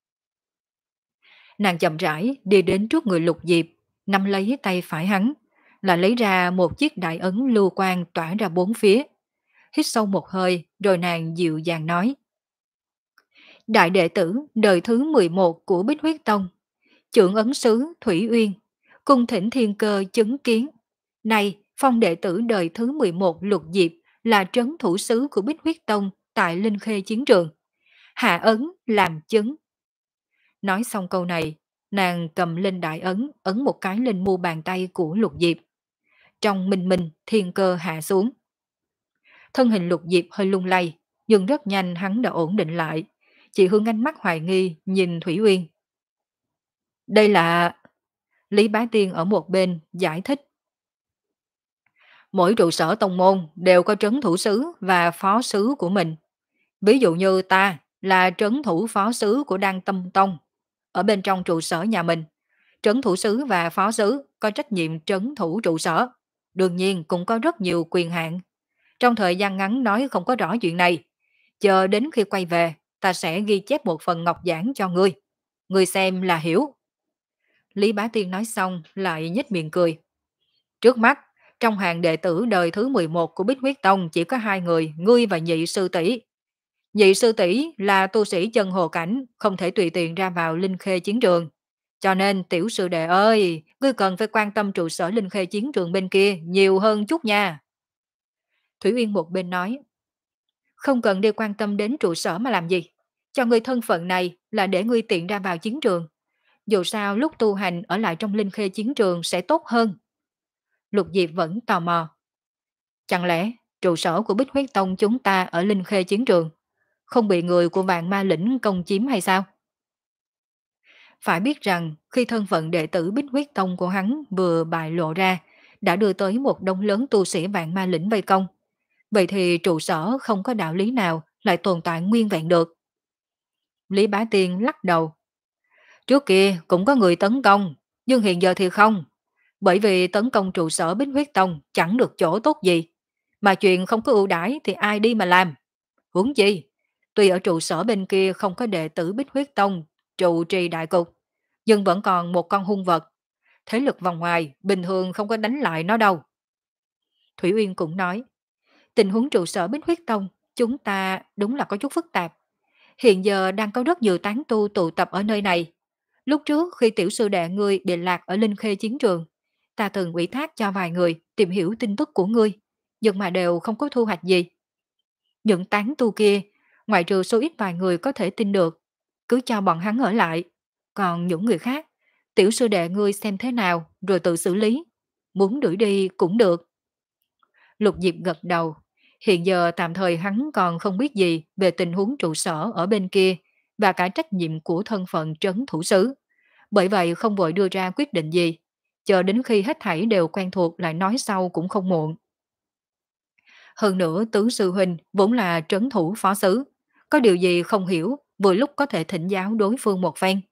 Nàng chậm rãi đi đến trước người Lục Diệp, nắm lấy tay phải hắn, là lấy ra một chiếc đại ấn lưu quang tỏa ra bốn phía. Hít sâu một hơi, rồi nàng dịu dàng nói. Đại đệ tử đời thứ mười một của Bích Huyết Tông, trưởng ấn sứ Thủy Uyên, cung thỉnh thiên cơ chứng kiến. Này, phong đệ tử đời thứ mười một Lục Diệp là trấn thủ sứ của Bích Huyết Tông tại Linh Khê chiến trường. Hạ ấn làm chứng. Nói xong câu này, nàng cầm lên đại ấn, ấn một cái lên mu bàn tay của Lục Diệp. Trong minh minh, thiên cơ hạ xuống. Thân hình Lục Diệp hơi lung lay, nhưng rất nhanh hắn đã ổn định lại. Chỉ hướng ánh mắt hoài nghi nhìn Thủy Uyên. Đây là... Lý Bá Tiên ở một bên giải thích. Mỗi trụ sở tông môn đều có trấn thủ sứ và phó sứ của mình. Ví dụ như ta là trấn thủ phó sứ của Đăng Tâm Tông. Ở bên trong trụ sở nhà mình, trấn thủ sứ và phó sứ có trách nhiệm trấn thủ trụ sở. Đương nhiên cũng có rất nhiều quyền hạn. Trong thời gian ngắn nói không có rõ chuyện này. Chờ đến khi quay về, ta sẽ ghi chép một phần ngọc giảng cho ngươi. Ngươi xem là hiểu. Lý Bá Tiên nói xong lại nhếch miệng cười. Trước mắt, trong hàng đệ tử đời thứ mười một của Bích Huyết Tông chỉ có hai người, ngươi và nhị sư tỷ. Nhị sư tỷ là tu sĩ chân hồ cảnh, không thể tùy tiện ra vào Linh Khê chiến trường. Cho nên tiểu sư đệ ơi, ngươi cần phải quan tâm trụ sở Linh Khê chiến trường bên kia nhiều hơn chút nha. Thủy Uyên một bên nói, không cần đi quan tâm đến trụ sở mà làm gì. Cho ngươi thân phận này là để ngươi tiện ra vào chiến trường. Dù sao lúc tu hành ở lại trong Linh Khê chiến trường sẽ tốt hơn. Lục Diệp vẫn tò mò. Chẳng lẽ trụ sở của Bích Huyết Tông chúng ta ở Linh Khê chiến trường không bị người của Vạn Ma Lĩnh công chiếm hay sao? Phải biết rằng khi thân phận đệ tử Bích Huyết Tông của hắn vừa bại lộ ra, đã đưa tới một đông lớn tu sĩ Vạn Ma Lĩnh vây công. Vậy thì trụ sở không có đạo lý nào lại tồn tại nguyên vẹn được. Lý Bá Tiên lắc đầu. Trước kia cũng có người tấn công, nhưng hiện giờ thì không. Bởi vì tấn công trụ sở Bích Huyết Tông chẳng được chỗ tốt gì. Mà chuyện không có ưu đãi thì ai đi mà làm. Huống chi, tuy ở trụ sở bên kia không có đệ tử Bích Huyết Tông trụ trì đại cục, nhưng vẫn còn một con hung vật. Thế lực vòng ngoài bình thường không có đánh lại nó đâu. Thủy Uyên cũng nói, tình huống trụ sở Bích Huyết Tông chúng ta đúng là có chút phức tạp. Hiện giờ đang có rất nhiều tán tu tụ tập ở nơi này. Lúc trước khi tiểu sư đệ ngươi bị lạc ở Linh Khê chiến trường, ta từng ủy thác cho vài người tìm hiểu tin tức của ngươi, nhưng mà đều không có thu hoạch gì. Những tán tu kia, ngoại trừ số ít vài người có thể tin được, cứ cho bọn hắn ở lại. Còn những người khác, tiểu sư đệ ngươi xem thế nào rồi tự xử lý. Muốn đuổi đi cũng được. Lục Diệp gật đầu. Hiện giờ tạm thời hắn còn không biết gì về tình huống trụ sở ở bên kia và cả trách nhiệm của thân phận trấn thủ sứ. Bởi vậy không vội đưa ra quyết định gì. Chờ đến khi hết thảy đều quen thuộc lại nói sau cũng không muộn. Hơn nữa tứ sư huynh vốn là trấn thủ phó sứ. Có điều gì không hiểu, vừa lúc có thể thỉnh giáo đối phương một phen.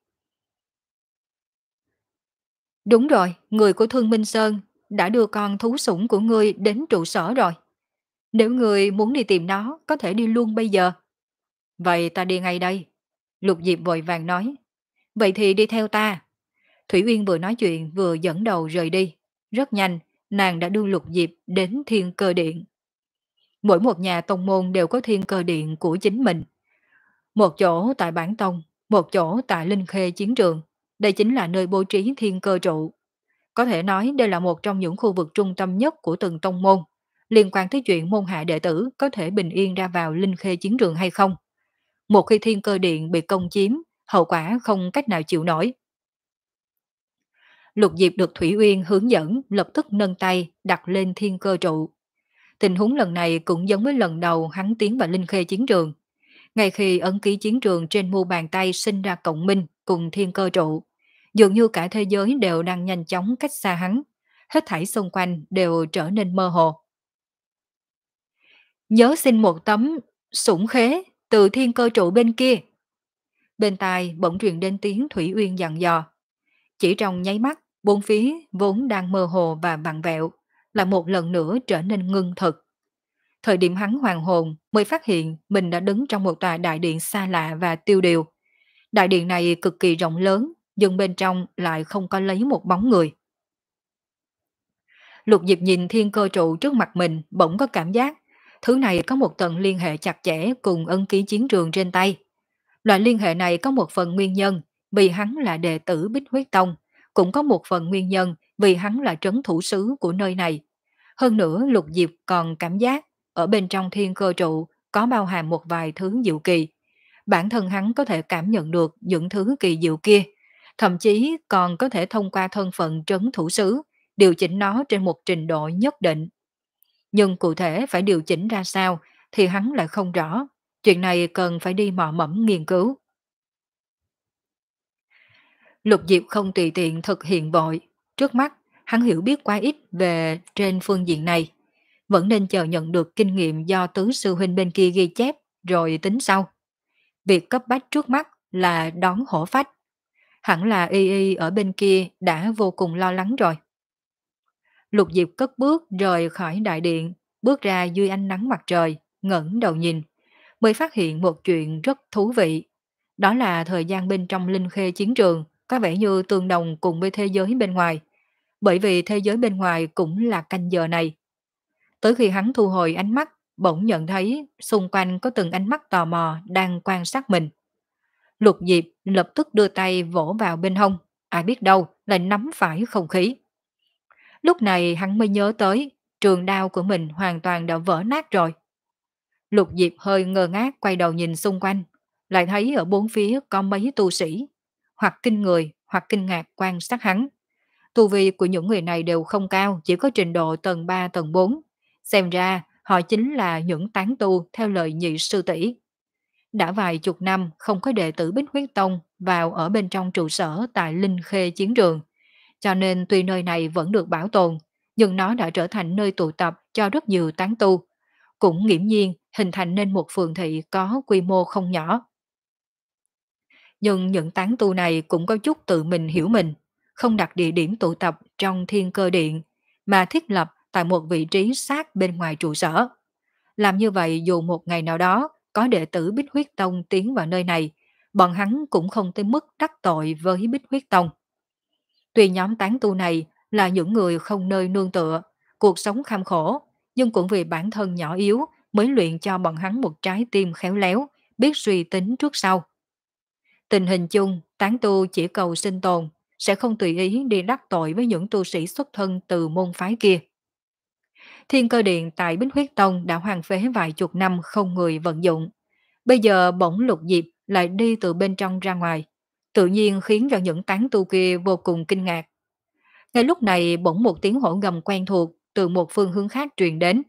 Đúng rồi, người của Thương Minh Sơn đã đưa con thú sủng của ngươi đến trụ sở rồi. Nếu ngươi muốn đi tìm nó, có thể đi luôn bây giờ. Vậy ta đi ngay đây. Lục Diệp vội vàng nói. Vậy thì đi theo ta. Thủy Uyên vừa nói chuyện vừa dẫn đầu rời đi. Rất nhanh, nàng đã đưa Lục Diệp đến Thiên Cơ Điện. Mỗi một nhà tông môn đều có Thiên Cơ Điện của chính mình. Một chỗ tại Bản Tông, một chỗ tại Linh Khê chiến trường. Đây chính là nơi bố trí thiên cơ trụ. Có thể nói đây là một trong những khu vực trung tâm nhất của từng tông môn, liên quan tới chuyện môn hạ đệ tử có thể bình yên ra vào linh khê chiến trường hay không. Một khi thiên cơ điện bị công chiếm, hậu quả không cách nào chịu nổi. Lục Diệp được Thủy Uyên hướng dẫn lập tức nâng tay đặt lên thiên cơ trụ. Tình huống lần này cũng giống với lần đầu hắn tiến vào linh khê chiến trường. Ngay khi ấn ký chiến trường trên mu bàn tay sinh ra cộng minh cùng thiên cơ trụ, dường như cả thế giới đều đang nhanh chóng cách xa hắn. Hết thảy xung quanh đều trở nên mơ hồ. Nhớ xin một tấm sủng khế từ thiên cơ trụ bên kia. Bên tai bỗng truyền đến tiếng Thủy Uyên dặn dò. Chỉ trong nháy mắt, bốn phía vốn đang mơ hồ và vặn vẹo, lại một lần nữa trở nên ngưng thực. Thời điểm hắn hoàng hồn mới phát hiện mình đã đứng trong một tòa đại điện xa lạ và tiêu điều. Đại điện này cực kỳ rộng lớn, nhưng bên trong lại không có lấy một bóng người. Lục Diệp nhìn thiên cơ trụ trước mặt mình bỗng có cảm giác, thứ này có một tầng liên hệ chặt chẽ cùng ân ký chiến trường trên tay. Loại liên hệ này có một phần nguyên nhân vì hắn là đệ tử Bích Huyết Tông, cũng có một phần nguyên nhân vì hắn là trấn thủ sứ của nơi này. Hơn nữa Lục Diệp còn cảm giác ở bên trong thiên cơ trụ có bao hàm một vài thứ diệu kỳ. Bản thân hắn có thể cảm nhận được những thứ kỳ diệu kia, thậm chí còn có thể thông qua thân phận trấn thủ sứ, điều chỉnh nó trên một trình độ nhất định. Nhưng cụ thể phải điều chỉnh ra sao thì hắn lại không rõ, chuyện này cần phải đi mò mẫm nghiên cứu. Lục Diệp không tùy tiện thực hiện vội, trước mắt hắn hiểu biết quá ít về trên phương diện này, vẫn nên chờ nhận được kinh nghiệm do tứ sư huynh bên kia ghi chép rồi tính sau. Việc cấp bách trước mắt là đón hổ phách. Hẳn là Y Y ở bên kia đã vô cùng lo lắng rồi. Lục Diệp cất bước rời khỏi đại điện, bước ra dưới ánh nắng mặt trời, ngẩng đầu nhìn, mới phát hiện một chuyện rất thú vị. Đó là thời gian bên trong linh khê chiến trường có vẻ như tương đồng cùng với thế giới bên ngoài, bởi vì thế giới bên ngoài cũng là canh giờ này. Tới khi hắn thu hồi ánh mắt, bỗng nhận thấy xung quanh có từng ánh mắt tò mò đang quan sát mình. Lục Diệp lập tức đưa tay vỗ vào bên hông, ai biết đâu lại nắm phải không khí. Lúc này hắn mới nhớ tới, trường đao của mình hoàn toàn đã vỡ nát rồi. Lục Diệp hơi ngơ ngác quay đầu nhìn xung quanh, lại thấy ở bốn phía có mấy tu sĩ, hoặc kinh người hoặc kinh ngạc quan sát hắn. Tu vi của những người này đều không cao, chỉ có trình độ tầng ba tầng bốn. Xem ra họ chính là những tán tu theo lời nhị sư tỷ. Đã vài chục năm không có đệ tử Bích Huyết Tông vào ở bên trong trụ sở tại Linh Khê chiến trường, cho nên tuy nơi này vẫn được bảo tồn, nhưng nó đã trở thành nơi tụ tập cho rất nhiều tán tu, cũng nghiễm nhiên hình thành nên một phường thị có quy mô không nhỏ. Nhưng những tán tu này cũng có chút tự mình hiểu mình, không đặt địa điểm tụ tập trong thiên cơ điện, mà thiết lập tại một vị trí sát bên ngoài trụ sở. Làm như vậy dù một ngày nào đó có đệ tử Bích Huyết Tông tiến vào nơi này, bọn hắn cũng không tới mức đắc tội với Bích Huyết Tông. Tuy nhóm tán tu này là những người không nơi nương tựa, cuộc sống kham khổ, nhưng cũng vì bản thân nhỏ yếu mới luyện cho bọn hắn một trái tim khéo léo, biết suy tính trước sau. Tình hình chung, tán tu chỉ cầu sinh tồn, sẽ không tùy ý đi đắc tội với những tu sĩ xuất thân từ môn phái kia. Thiên cơ điện tại Bích Huyết Tông đã hoang phế vài chục năm không người vận dụng. Bây giờ bỗng Lục Diệp lại đi từ bên trong ra ngoài, tự nhiên khiến cho những tán tu kia vô cùng kinh ngạc. Ngay lúc này bỗng một tiếng hổ gầm quen thuộc từ một phương hướng khác truyền đến.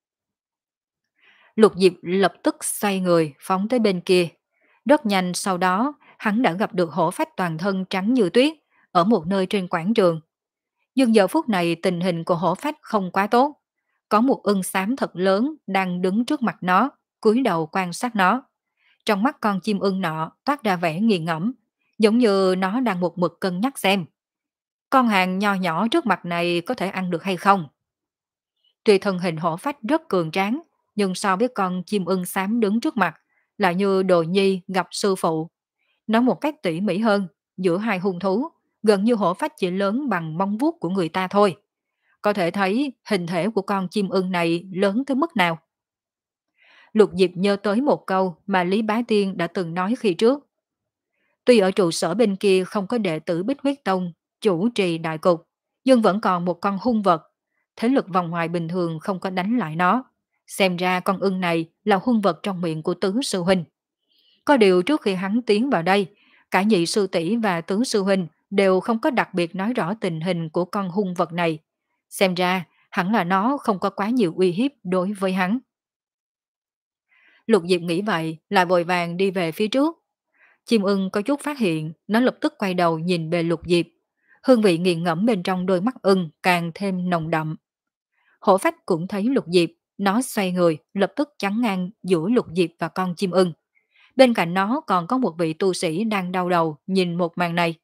Lục Diệp lập tức xoay người phóng tới bên kia. Rất nhanh sau đó, hắn đã gặp được hổ phách toàn thân trắng như tuyết ở một nơi trên quảng trường. Nhưng giờ phút này tình hình của hổ phách không quá tốt. Có một ưng xám thật lớn đang đứng trước mặt nó, cúi đầu quan sát nó. Trong mắt con chim ưng nọ toát ra vẻ nghiền ngẫm, giống như nó đang một mực cân nhắc xem con hàng nho nhỏ trước mặt này có thể ăn được hay không. Tuy thân hình hổ phách rất cường tráng, nhưng so với con chim ưng xám đứng trước mặt, lại như đồ nhi gặp sư phụ. Nói một cách tỉ mỉ hơn, giữa hai hung thú, gần như hổ phách chỉ lớn bằng móng vuốt của người ta thôi. Có thể thấy hình thể của con chim ưng này lớn tới mức nào. Lục Diệp nhớ tới một câu mà Lý Bá Tiên đã từng nói khi trước. Tuy ở trụ sở bên kia không có đệ tử Bích Huyết Tông chủ trì đại cục, nhưng vẫn còn một con hung vật. Thế lực vòng ngoài bình thường không có đánh lại nó. Xem ra con ưng này là hung vật trong miệng của tứ sư huynh. Có điều trước khi hắn tiến vào đây, cả nhị sư tỷ và tứ sư huynh đều không có đặc biệt nói rõ tình hình của con hung vật này. Xem ra, hẳn là nó không có quá nhiều uy hiếp đối với hắn. Lục Diệp nghĩ vậy, lại vội vàng đi về phía trước. Chim ưng có chút phát hiện, nó lập tức quay đầu nhìn về Lục Diệp. Hương vị nghiền ngẫm bên trong đôi mắt ưng càng thêm nồng đậm. Hổ phách cũng thấy Lục Diệp, nó xoay người, lập tức chắn ngang giữa Lục Diệp và con chim ưng. Bên cạnh nó còn có một vị tu sĩ đang đau đầu nhìn một màn này.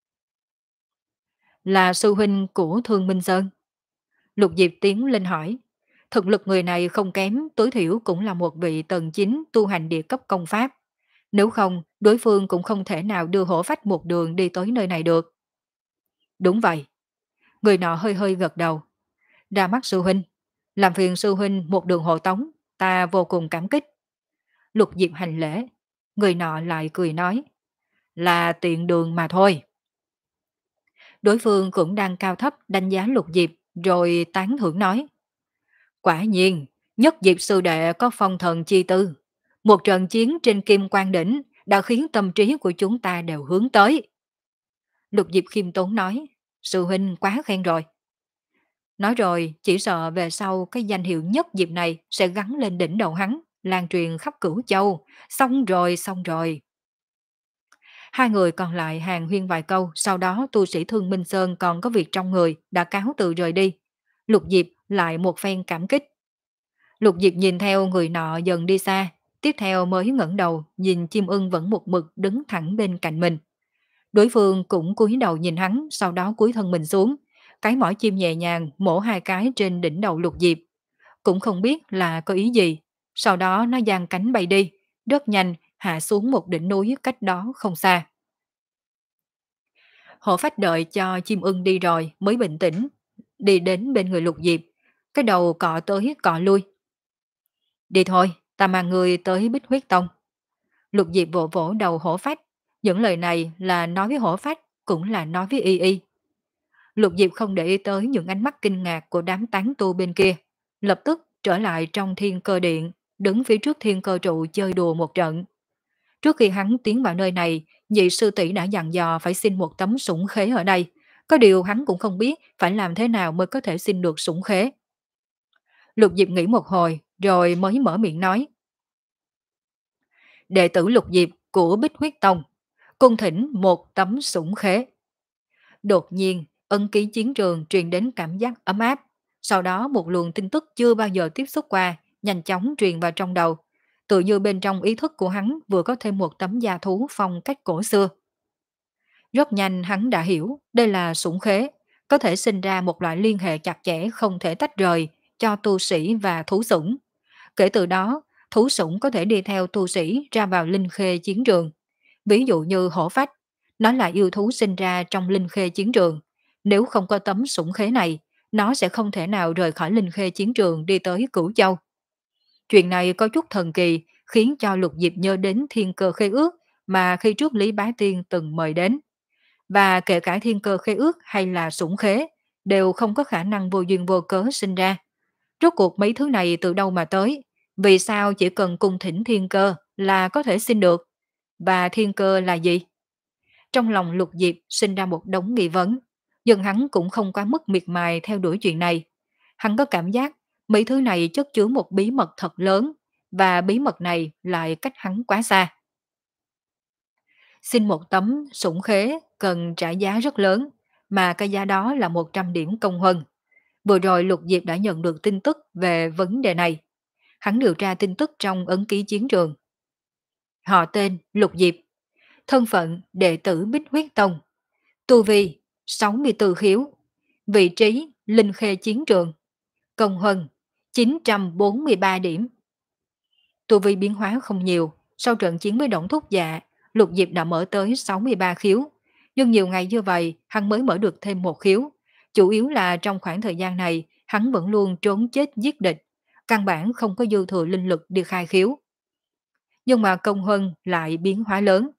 Là sư huynh của Thương Minh Sơn. Lục Diệp tiến lên hỏi. Thực lực người này không kém, tối thiểu cũng là một vị tầng chín tu hành địa cấp công pháp. Nếu không, đối phương cũng không thể nào đưa hổ phách một đường đi tới nơi này được. Đúng vậy. Người nọ hơi hơi gật đầu. Ra mắt sư huynh. Làm phiền sư huynh một đường hộ tống, ta vô cùng cảm kích. Lục Diệp hành lễ. Người nọ lại cười nói. Là tiện đường mà thôi. Đối phương cũng đang cao thấp đánh giá Lục Diệp, rồi tán thưởng nói. Quả nhiên, nhất Diệp sư đệ có phong thần chi tư. Một trận chiến trên Kim Quan Đỉnh đã khiến tâm trí của chúng ta đều hướng tới. Lục Diệp khiêm tốn nói, sư huynh quá khen rồi. Nói rồi, chỉ sợ về sau cái danh hiệu nhất Diệp này sẽ gắn lên đỉnh đầu hắn, lan truyền khắp cửu châu. Xong rồi, xong rồi. Hai người còn lại hàng huyên vài câu, sau đó tu sĩ Thương Minh Sơn còn có việc trong người, đã cáo từ rời đi. Lục Diệp lại một phen cảm kích. Lục Diệp nhìn theo người nọ dần đi xa, tiếp theo mới ngẩng đầu nhìn chim ưng vẫn một mực đứng thẳng bên cạnh mình. Đối phương cũng cúi đầu nhìn hắn, sau đó cúi thân mình xuống, cái mỏ chim nhẹ nhàng mổ hai cái trên đỉnh đầu Lục Diệp. Cũng không biết là có ý gì, sau đó nó giang cánh bay đi, rất nhanh hạ xuống một đỉnh núi cách đó không xa. Hổ phách đợi cho chim ưng đi rồi mới bình tĩnh, đi đến bên người Lục Diệp, cái đầu cọ tới cọ lui. Đi thôi, ta mang người tới Bích Huyết Tông. Lục Diệp vỗ vỗ đầu hổ phách, những lời này là nói với hổ phách, cũng là nói với y y. Lục Diệp không để ý tới những ánh mắt kinh ngạc của đám tán tu bên kia, lập tức trở lại trong thiên cơ điện, đứng phía trước thiên cơ trụ chơi đùa một trận. Trước khi hắn tiến vào nơi này, nhị sư tỷ đã dặn dò phải xin một tấm sủng khế ở đây. Có điều hắn cũng không biết phải làm thế nào mới có thể xin được sủng khế. Lục Diệp nghĩ một hồi, rồi mới mở miệng nói. Đệ tử Lục Diệp của Bích Huyết Tông, cung thỉnh một tấm sủng khế. Đột nhiên, ân ký chiến trường truyền đến cảm giác ấm áp. Sau đó một luồng tin tức chưa bao giờ tiếp xúc qua, nhanh chóng truyền vào trong đầu. Tự như bên trong ý thức của hắn vừa có thêm một tấm da thú phong cách cổ xưa. Rất nhanh hắn đã hiểu đây là sủng khế, có thể sinh ra một loại liên hệ chặt chẽ không thể tách rời cho tu sĩ và thú sủng. Kể từ đó, thú sủng có thể đi theo tu sĩ ra vào linh khê chiến trường. Ví dụ như hổ phách, nó là yêu thú sinh ra trong linh khê chiến trường. Nếu không có tấm sủng khế này, nó sẽ không thể nào rời khỏi linh khê chiến trường đi tới Cửu Châu. Chuyện này có chút thần kỳ, khiến cho Lục Diệp nhớ đến thiên cơ khế ước mà khi trước Lý Bá Tiên từng mời đến. Và kể cả thiên cơ khế ước hay là sủng khế, đều không có khả năng vô duyên vô cớ sinh ra. Rốt cuộc mấy thứ này từ đâu mà tới? Vì sao chỉ cần cung thỉnh thiên cơ là có thể xin được? Và thiên cơ là gì? Trong lòng Lục Diệp sinh ra một đống nghi vấn, nhưng hắn cũng không quá mức miệt mài theo đuổi chuyện này. Hắn có cảm giác mấy thứ này chất chứa một bí mật thật lớn, và bí mật này lại cách hắn quá xa. Xin một tấm sủng khế cần trả giá rất lớn, mà cái giá đó là một trăm điểm công huân. Vừa rồi Lục Diệp đã nhận được tin tức về vấn đề này. Hắn điều tra tin tức trong ấn ký chiến trường. Họ tên Lục Diệp, thân phận đệ tử Bích Huyết Tông, tu vi sáu mươi tư khiếu, vị trí linh khê chiến trường, công huân chín trăm bốn mươi ba điểm. Tu vi biến hóa không nhiều, sau trận chiến với Động Thúc Dạ, Lục Diệp đã mở tới sáu mươi ba khiếu, nhưng nhiều ngày như vậy hắn mới mở được thêm một khiếu. Chủ yếu là trong khoảng thời gian này hắn vẫn luôn trốn chết giết địch, căn bản không có dư thừa linh lực đi khai khiếu. Nhưng mà công huân lại biến hóa lớn,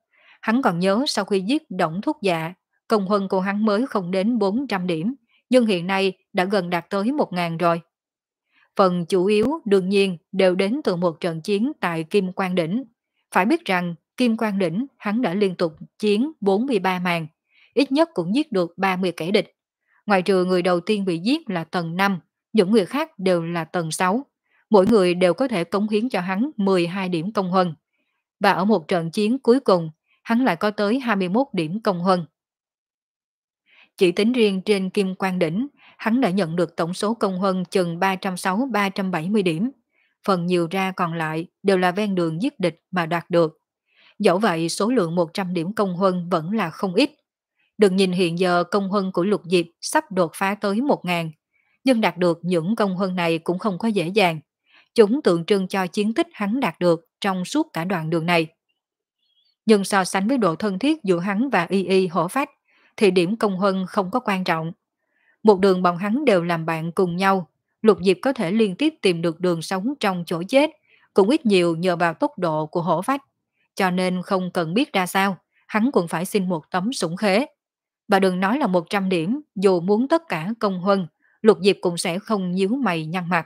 Hắn còn nhớ sau khi giết Đổng Thúc Dạ, công huân của hắn mới không đến bốn trăm điểm, nhưng hiện nay đã gần đạt tới một ngàn rồi. Phần chủ yếu đương nhiên đều đến từ một trận chiến tại Kim Quan Đỉnh. Phải biết rằng Kim Quan Đỉnh hắn đã liên tục chiến bốn mươi ba màn, ít nhất cũng giết được ba mươi kẻ địch. Ngoài trừ người đầu tiên bị giết là tầng năm, những người khác đều là tầng sáu. Mỗi người đều có thể cống hiến cho hắn mười hai điểm công huân. Và ở một trận chiến cuối cùng, hắn lại có tới hai mươi mốt điểm công huân. Chỉ tính riêng trên Kim Quan Đỉnh, hắn đã nhận được tổng số công huân chừng ba trăm sáu mươi ba trăm bảy mươi điểm. Phần nhiều ra còn lại đều là ven đường giết địch mà đạt được. Dẫu vậy, số lượng một trăm điểm công huân vẫn là không ít. Đừng nhìn hiện giờ công huân của Lục Diệp sắp đột phá tới một ngàn, nhưng đạt được những công huân này cũng không có dễ dàng. Chúng tượng trưng cho chiến tích hắn đạt được trong suốt cả đoạn đường này. Nhưng so sánh với độ thân thiết giữa hắn và Y Y hổ phách, thì điểm công huân không có quan trọng. Một đường bọn hắn đều làm bạn cùng nhau, Lục Diệp có thể liên tiếp tìm được đường sống trong chỗ chết, cũng ít nhiều nhờ vào tốc độ của hổ phách. Cho nên không cần biết ra sao, hắn cũng phải xin một tấm sủng khế. Và đừng nói là một trăm điểm, dù muốn tất cả công huân, Lục Diệp cũng sẽ không nhíu mày nhăn mặt.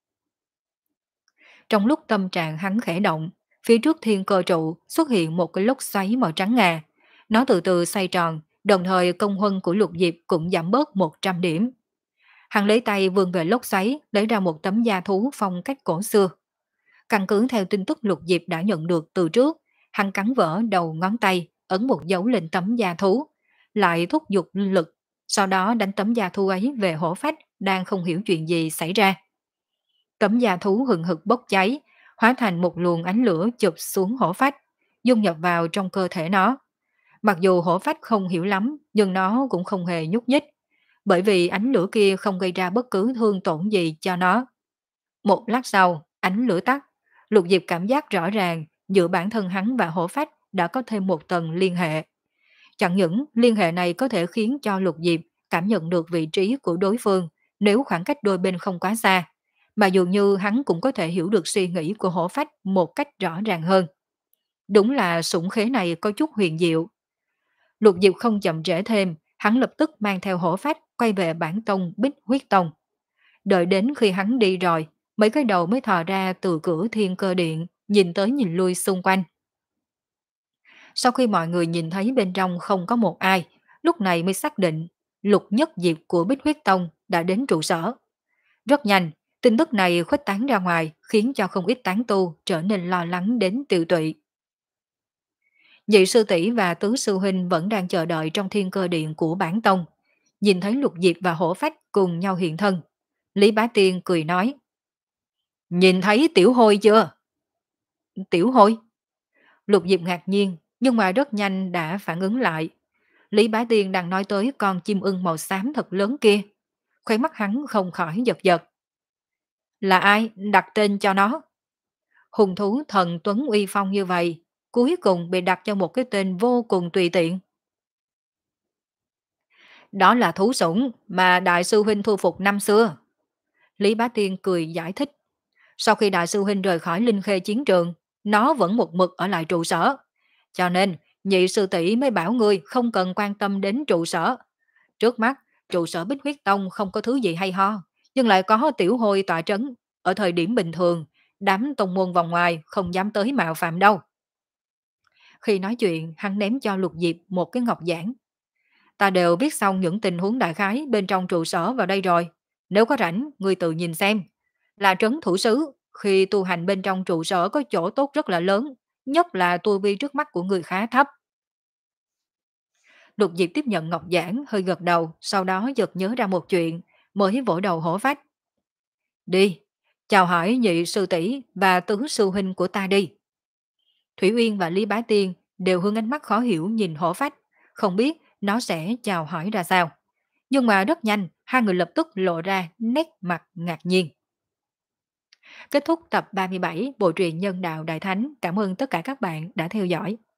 Trong lúc tâm trạng hắn khẽ động, phía trước thiên cơ trụ xuất hiện một cái lốc xoáy màu trắng ngà. Nó từ từ xoay tròn, đồng thời công huân của Lục Diệp cũng giảm bớt một trăm điểm. Hắn lấy tay vươn về lốc xoáy, lấy ra một tấm da thú phong cách cổ xưa. Căn cứ theo tin tức Lục Diệp đã nhận được từ trước, hắn cắn vỡ đầu ngón tay, ấn một dấu lên tấm da thú, lại thúc giục linh lực, sau đó đánh tấm da thú ấy về hổ phách đang không hiểu chuyện gì xảy ra. Tấm da thú hừng hực bốc cháy, hóa thành một luồng ánh lửa chụp xuống hổ phách, dung nhập vào trong cơ thể nó. Mặc dù hổ phách không hiểu lắm, nhưng nó cũng không hề nhúc nhích, bởi vì ánh lửa kia không gây ra bất cứ thương tổn gì cho nó. Một lát sau, ánh lửa tắt, Lục Diệp cảm giác rõ ràng giữa bản thân hắn và hổ phách đã có thêm một tầng liên hệ. Chẳng những liên hệ này có thể khiến cho Lục Diệp cảm nhận được vị trí của đối phương nếu khoảng cách đôi bên không quá xa, mà dường như hắn cũng có thể hiểu được suy nghĩ của hổ phách một cách rõ ràng hơn. Đúng là sủng khế này có chút huyền diệu. Lục Diệp không chậm trễ thêm, hắn lập tức mang theo hổ phách quay về bản tông Bích Huyết Tông. Đợi đến khi hắn đi rồi, mấy cái đầu mới thò ra từ cửa thiên cơ điện, nhìn tới nhìn lui xung quanh. Sau khi mọi người nhìn thấy bên trong không có một ai, lúc này mới xác định Lục Nhất Diệp của Bích Huyết Tông đã đến trụ sở. Rất nhanh, tin tức này khuếch tán ra ngoài khiến cho không ít tán tu trở nên lo lắng đến tiêu tụy. Nhị sư tỷ và tứ sư huynh vẫn đang chờ đợi trong thiên cơ điện của bản tông. Nhìn thấy Lục Diệp và hổ phách cùng nhau hiện thân, Lý Bá Tiên cười nói: Nhìn thấy tiểu hôi chưa? Tiểu hôi? Lục Diệp ngạc nhiên, nhưng mà rất nhanh đã phản ứng lại. Lý Bá Tiên đang nói tới con chim ưng màu xám thật lớn kia. Khóe mắt hắn không khỏi giật giật. Là ai đặt tên cho nó? Hùng thú thần tuấn uy phong như vậy, cuối cùng bị đặt cho một cái tên vô cùng tùy tiện. Đó là thú sủng mà đại sư huynh thu phục năm xưa. Lý Bá Tiên cười giải thích. Sau khi đại sư huynh rời khỏi Linh Khê chiến trường, nó vẫn một mực ở lại trụ sở. Cho nên, nhị sư tỷ mới bảo ngươi không cần quan tâm đến trụ sở. Trước mắt, trụ sở Bích Huyết Tông không có thứ gì hay ho, nhưng lại có tiểu hôi tọa trấn. Ở thời điểm bình thường, đám tông môn vòng ngoài không dám tới mạo phạm đâu. Khi nói chuyện, hắn ném cho Lục Diệp một cái ngọc giản. Ta đều viết xong những tình huống đại khái bên trong trụ sở vào đây rồi. Nếu có rảnh, ngươi tự nhìn xem. Là trấn thủ sứ, khi tu hành bên trong trụ sở có chỗ tốt rất là lớn, nhất là tu vi trước mắt của người khá thấp. Lục Diệp tiếp nhận ngọc giản, hơi gật đầu, sau đó chợt nhớ ra một chuyện, mới vỗ đầu hổ phách. Đi, chào hỏi nhị sư tỷ và tứ sư huynh của ta đi. Thủy Uyên và Lý Bá Tiên đều hướng ánh mắt khó hiểu nhìn hổ phách, không biết nó sẽ chào hỏi ra sao. Nhưng mà rất nhanh, hai người lập tức lộ ra nét mặt ngạc nhiên. Kết thúc tập ba mươi bảy Bộ truyện Nhân Đạo Đại Thánh. Cảm ơn tất cả các bạn đã theo dõi.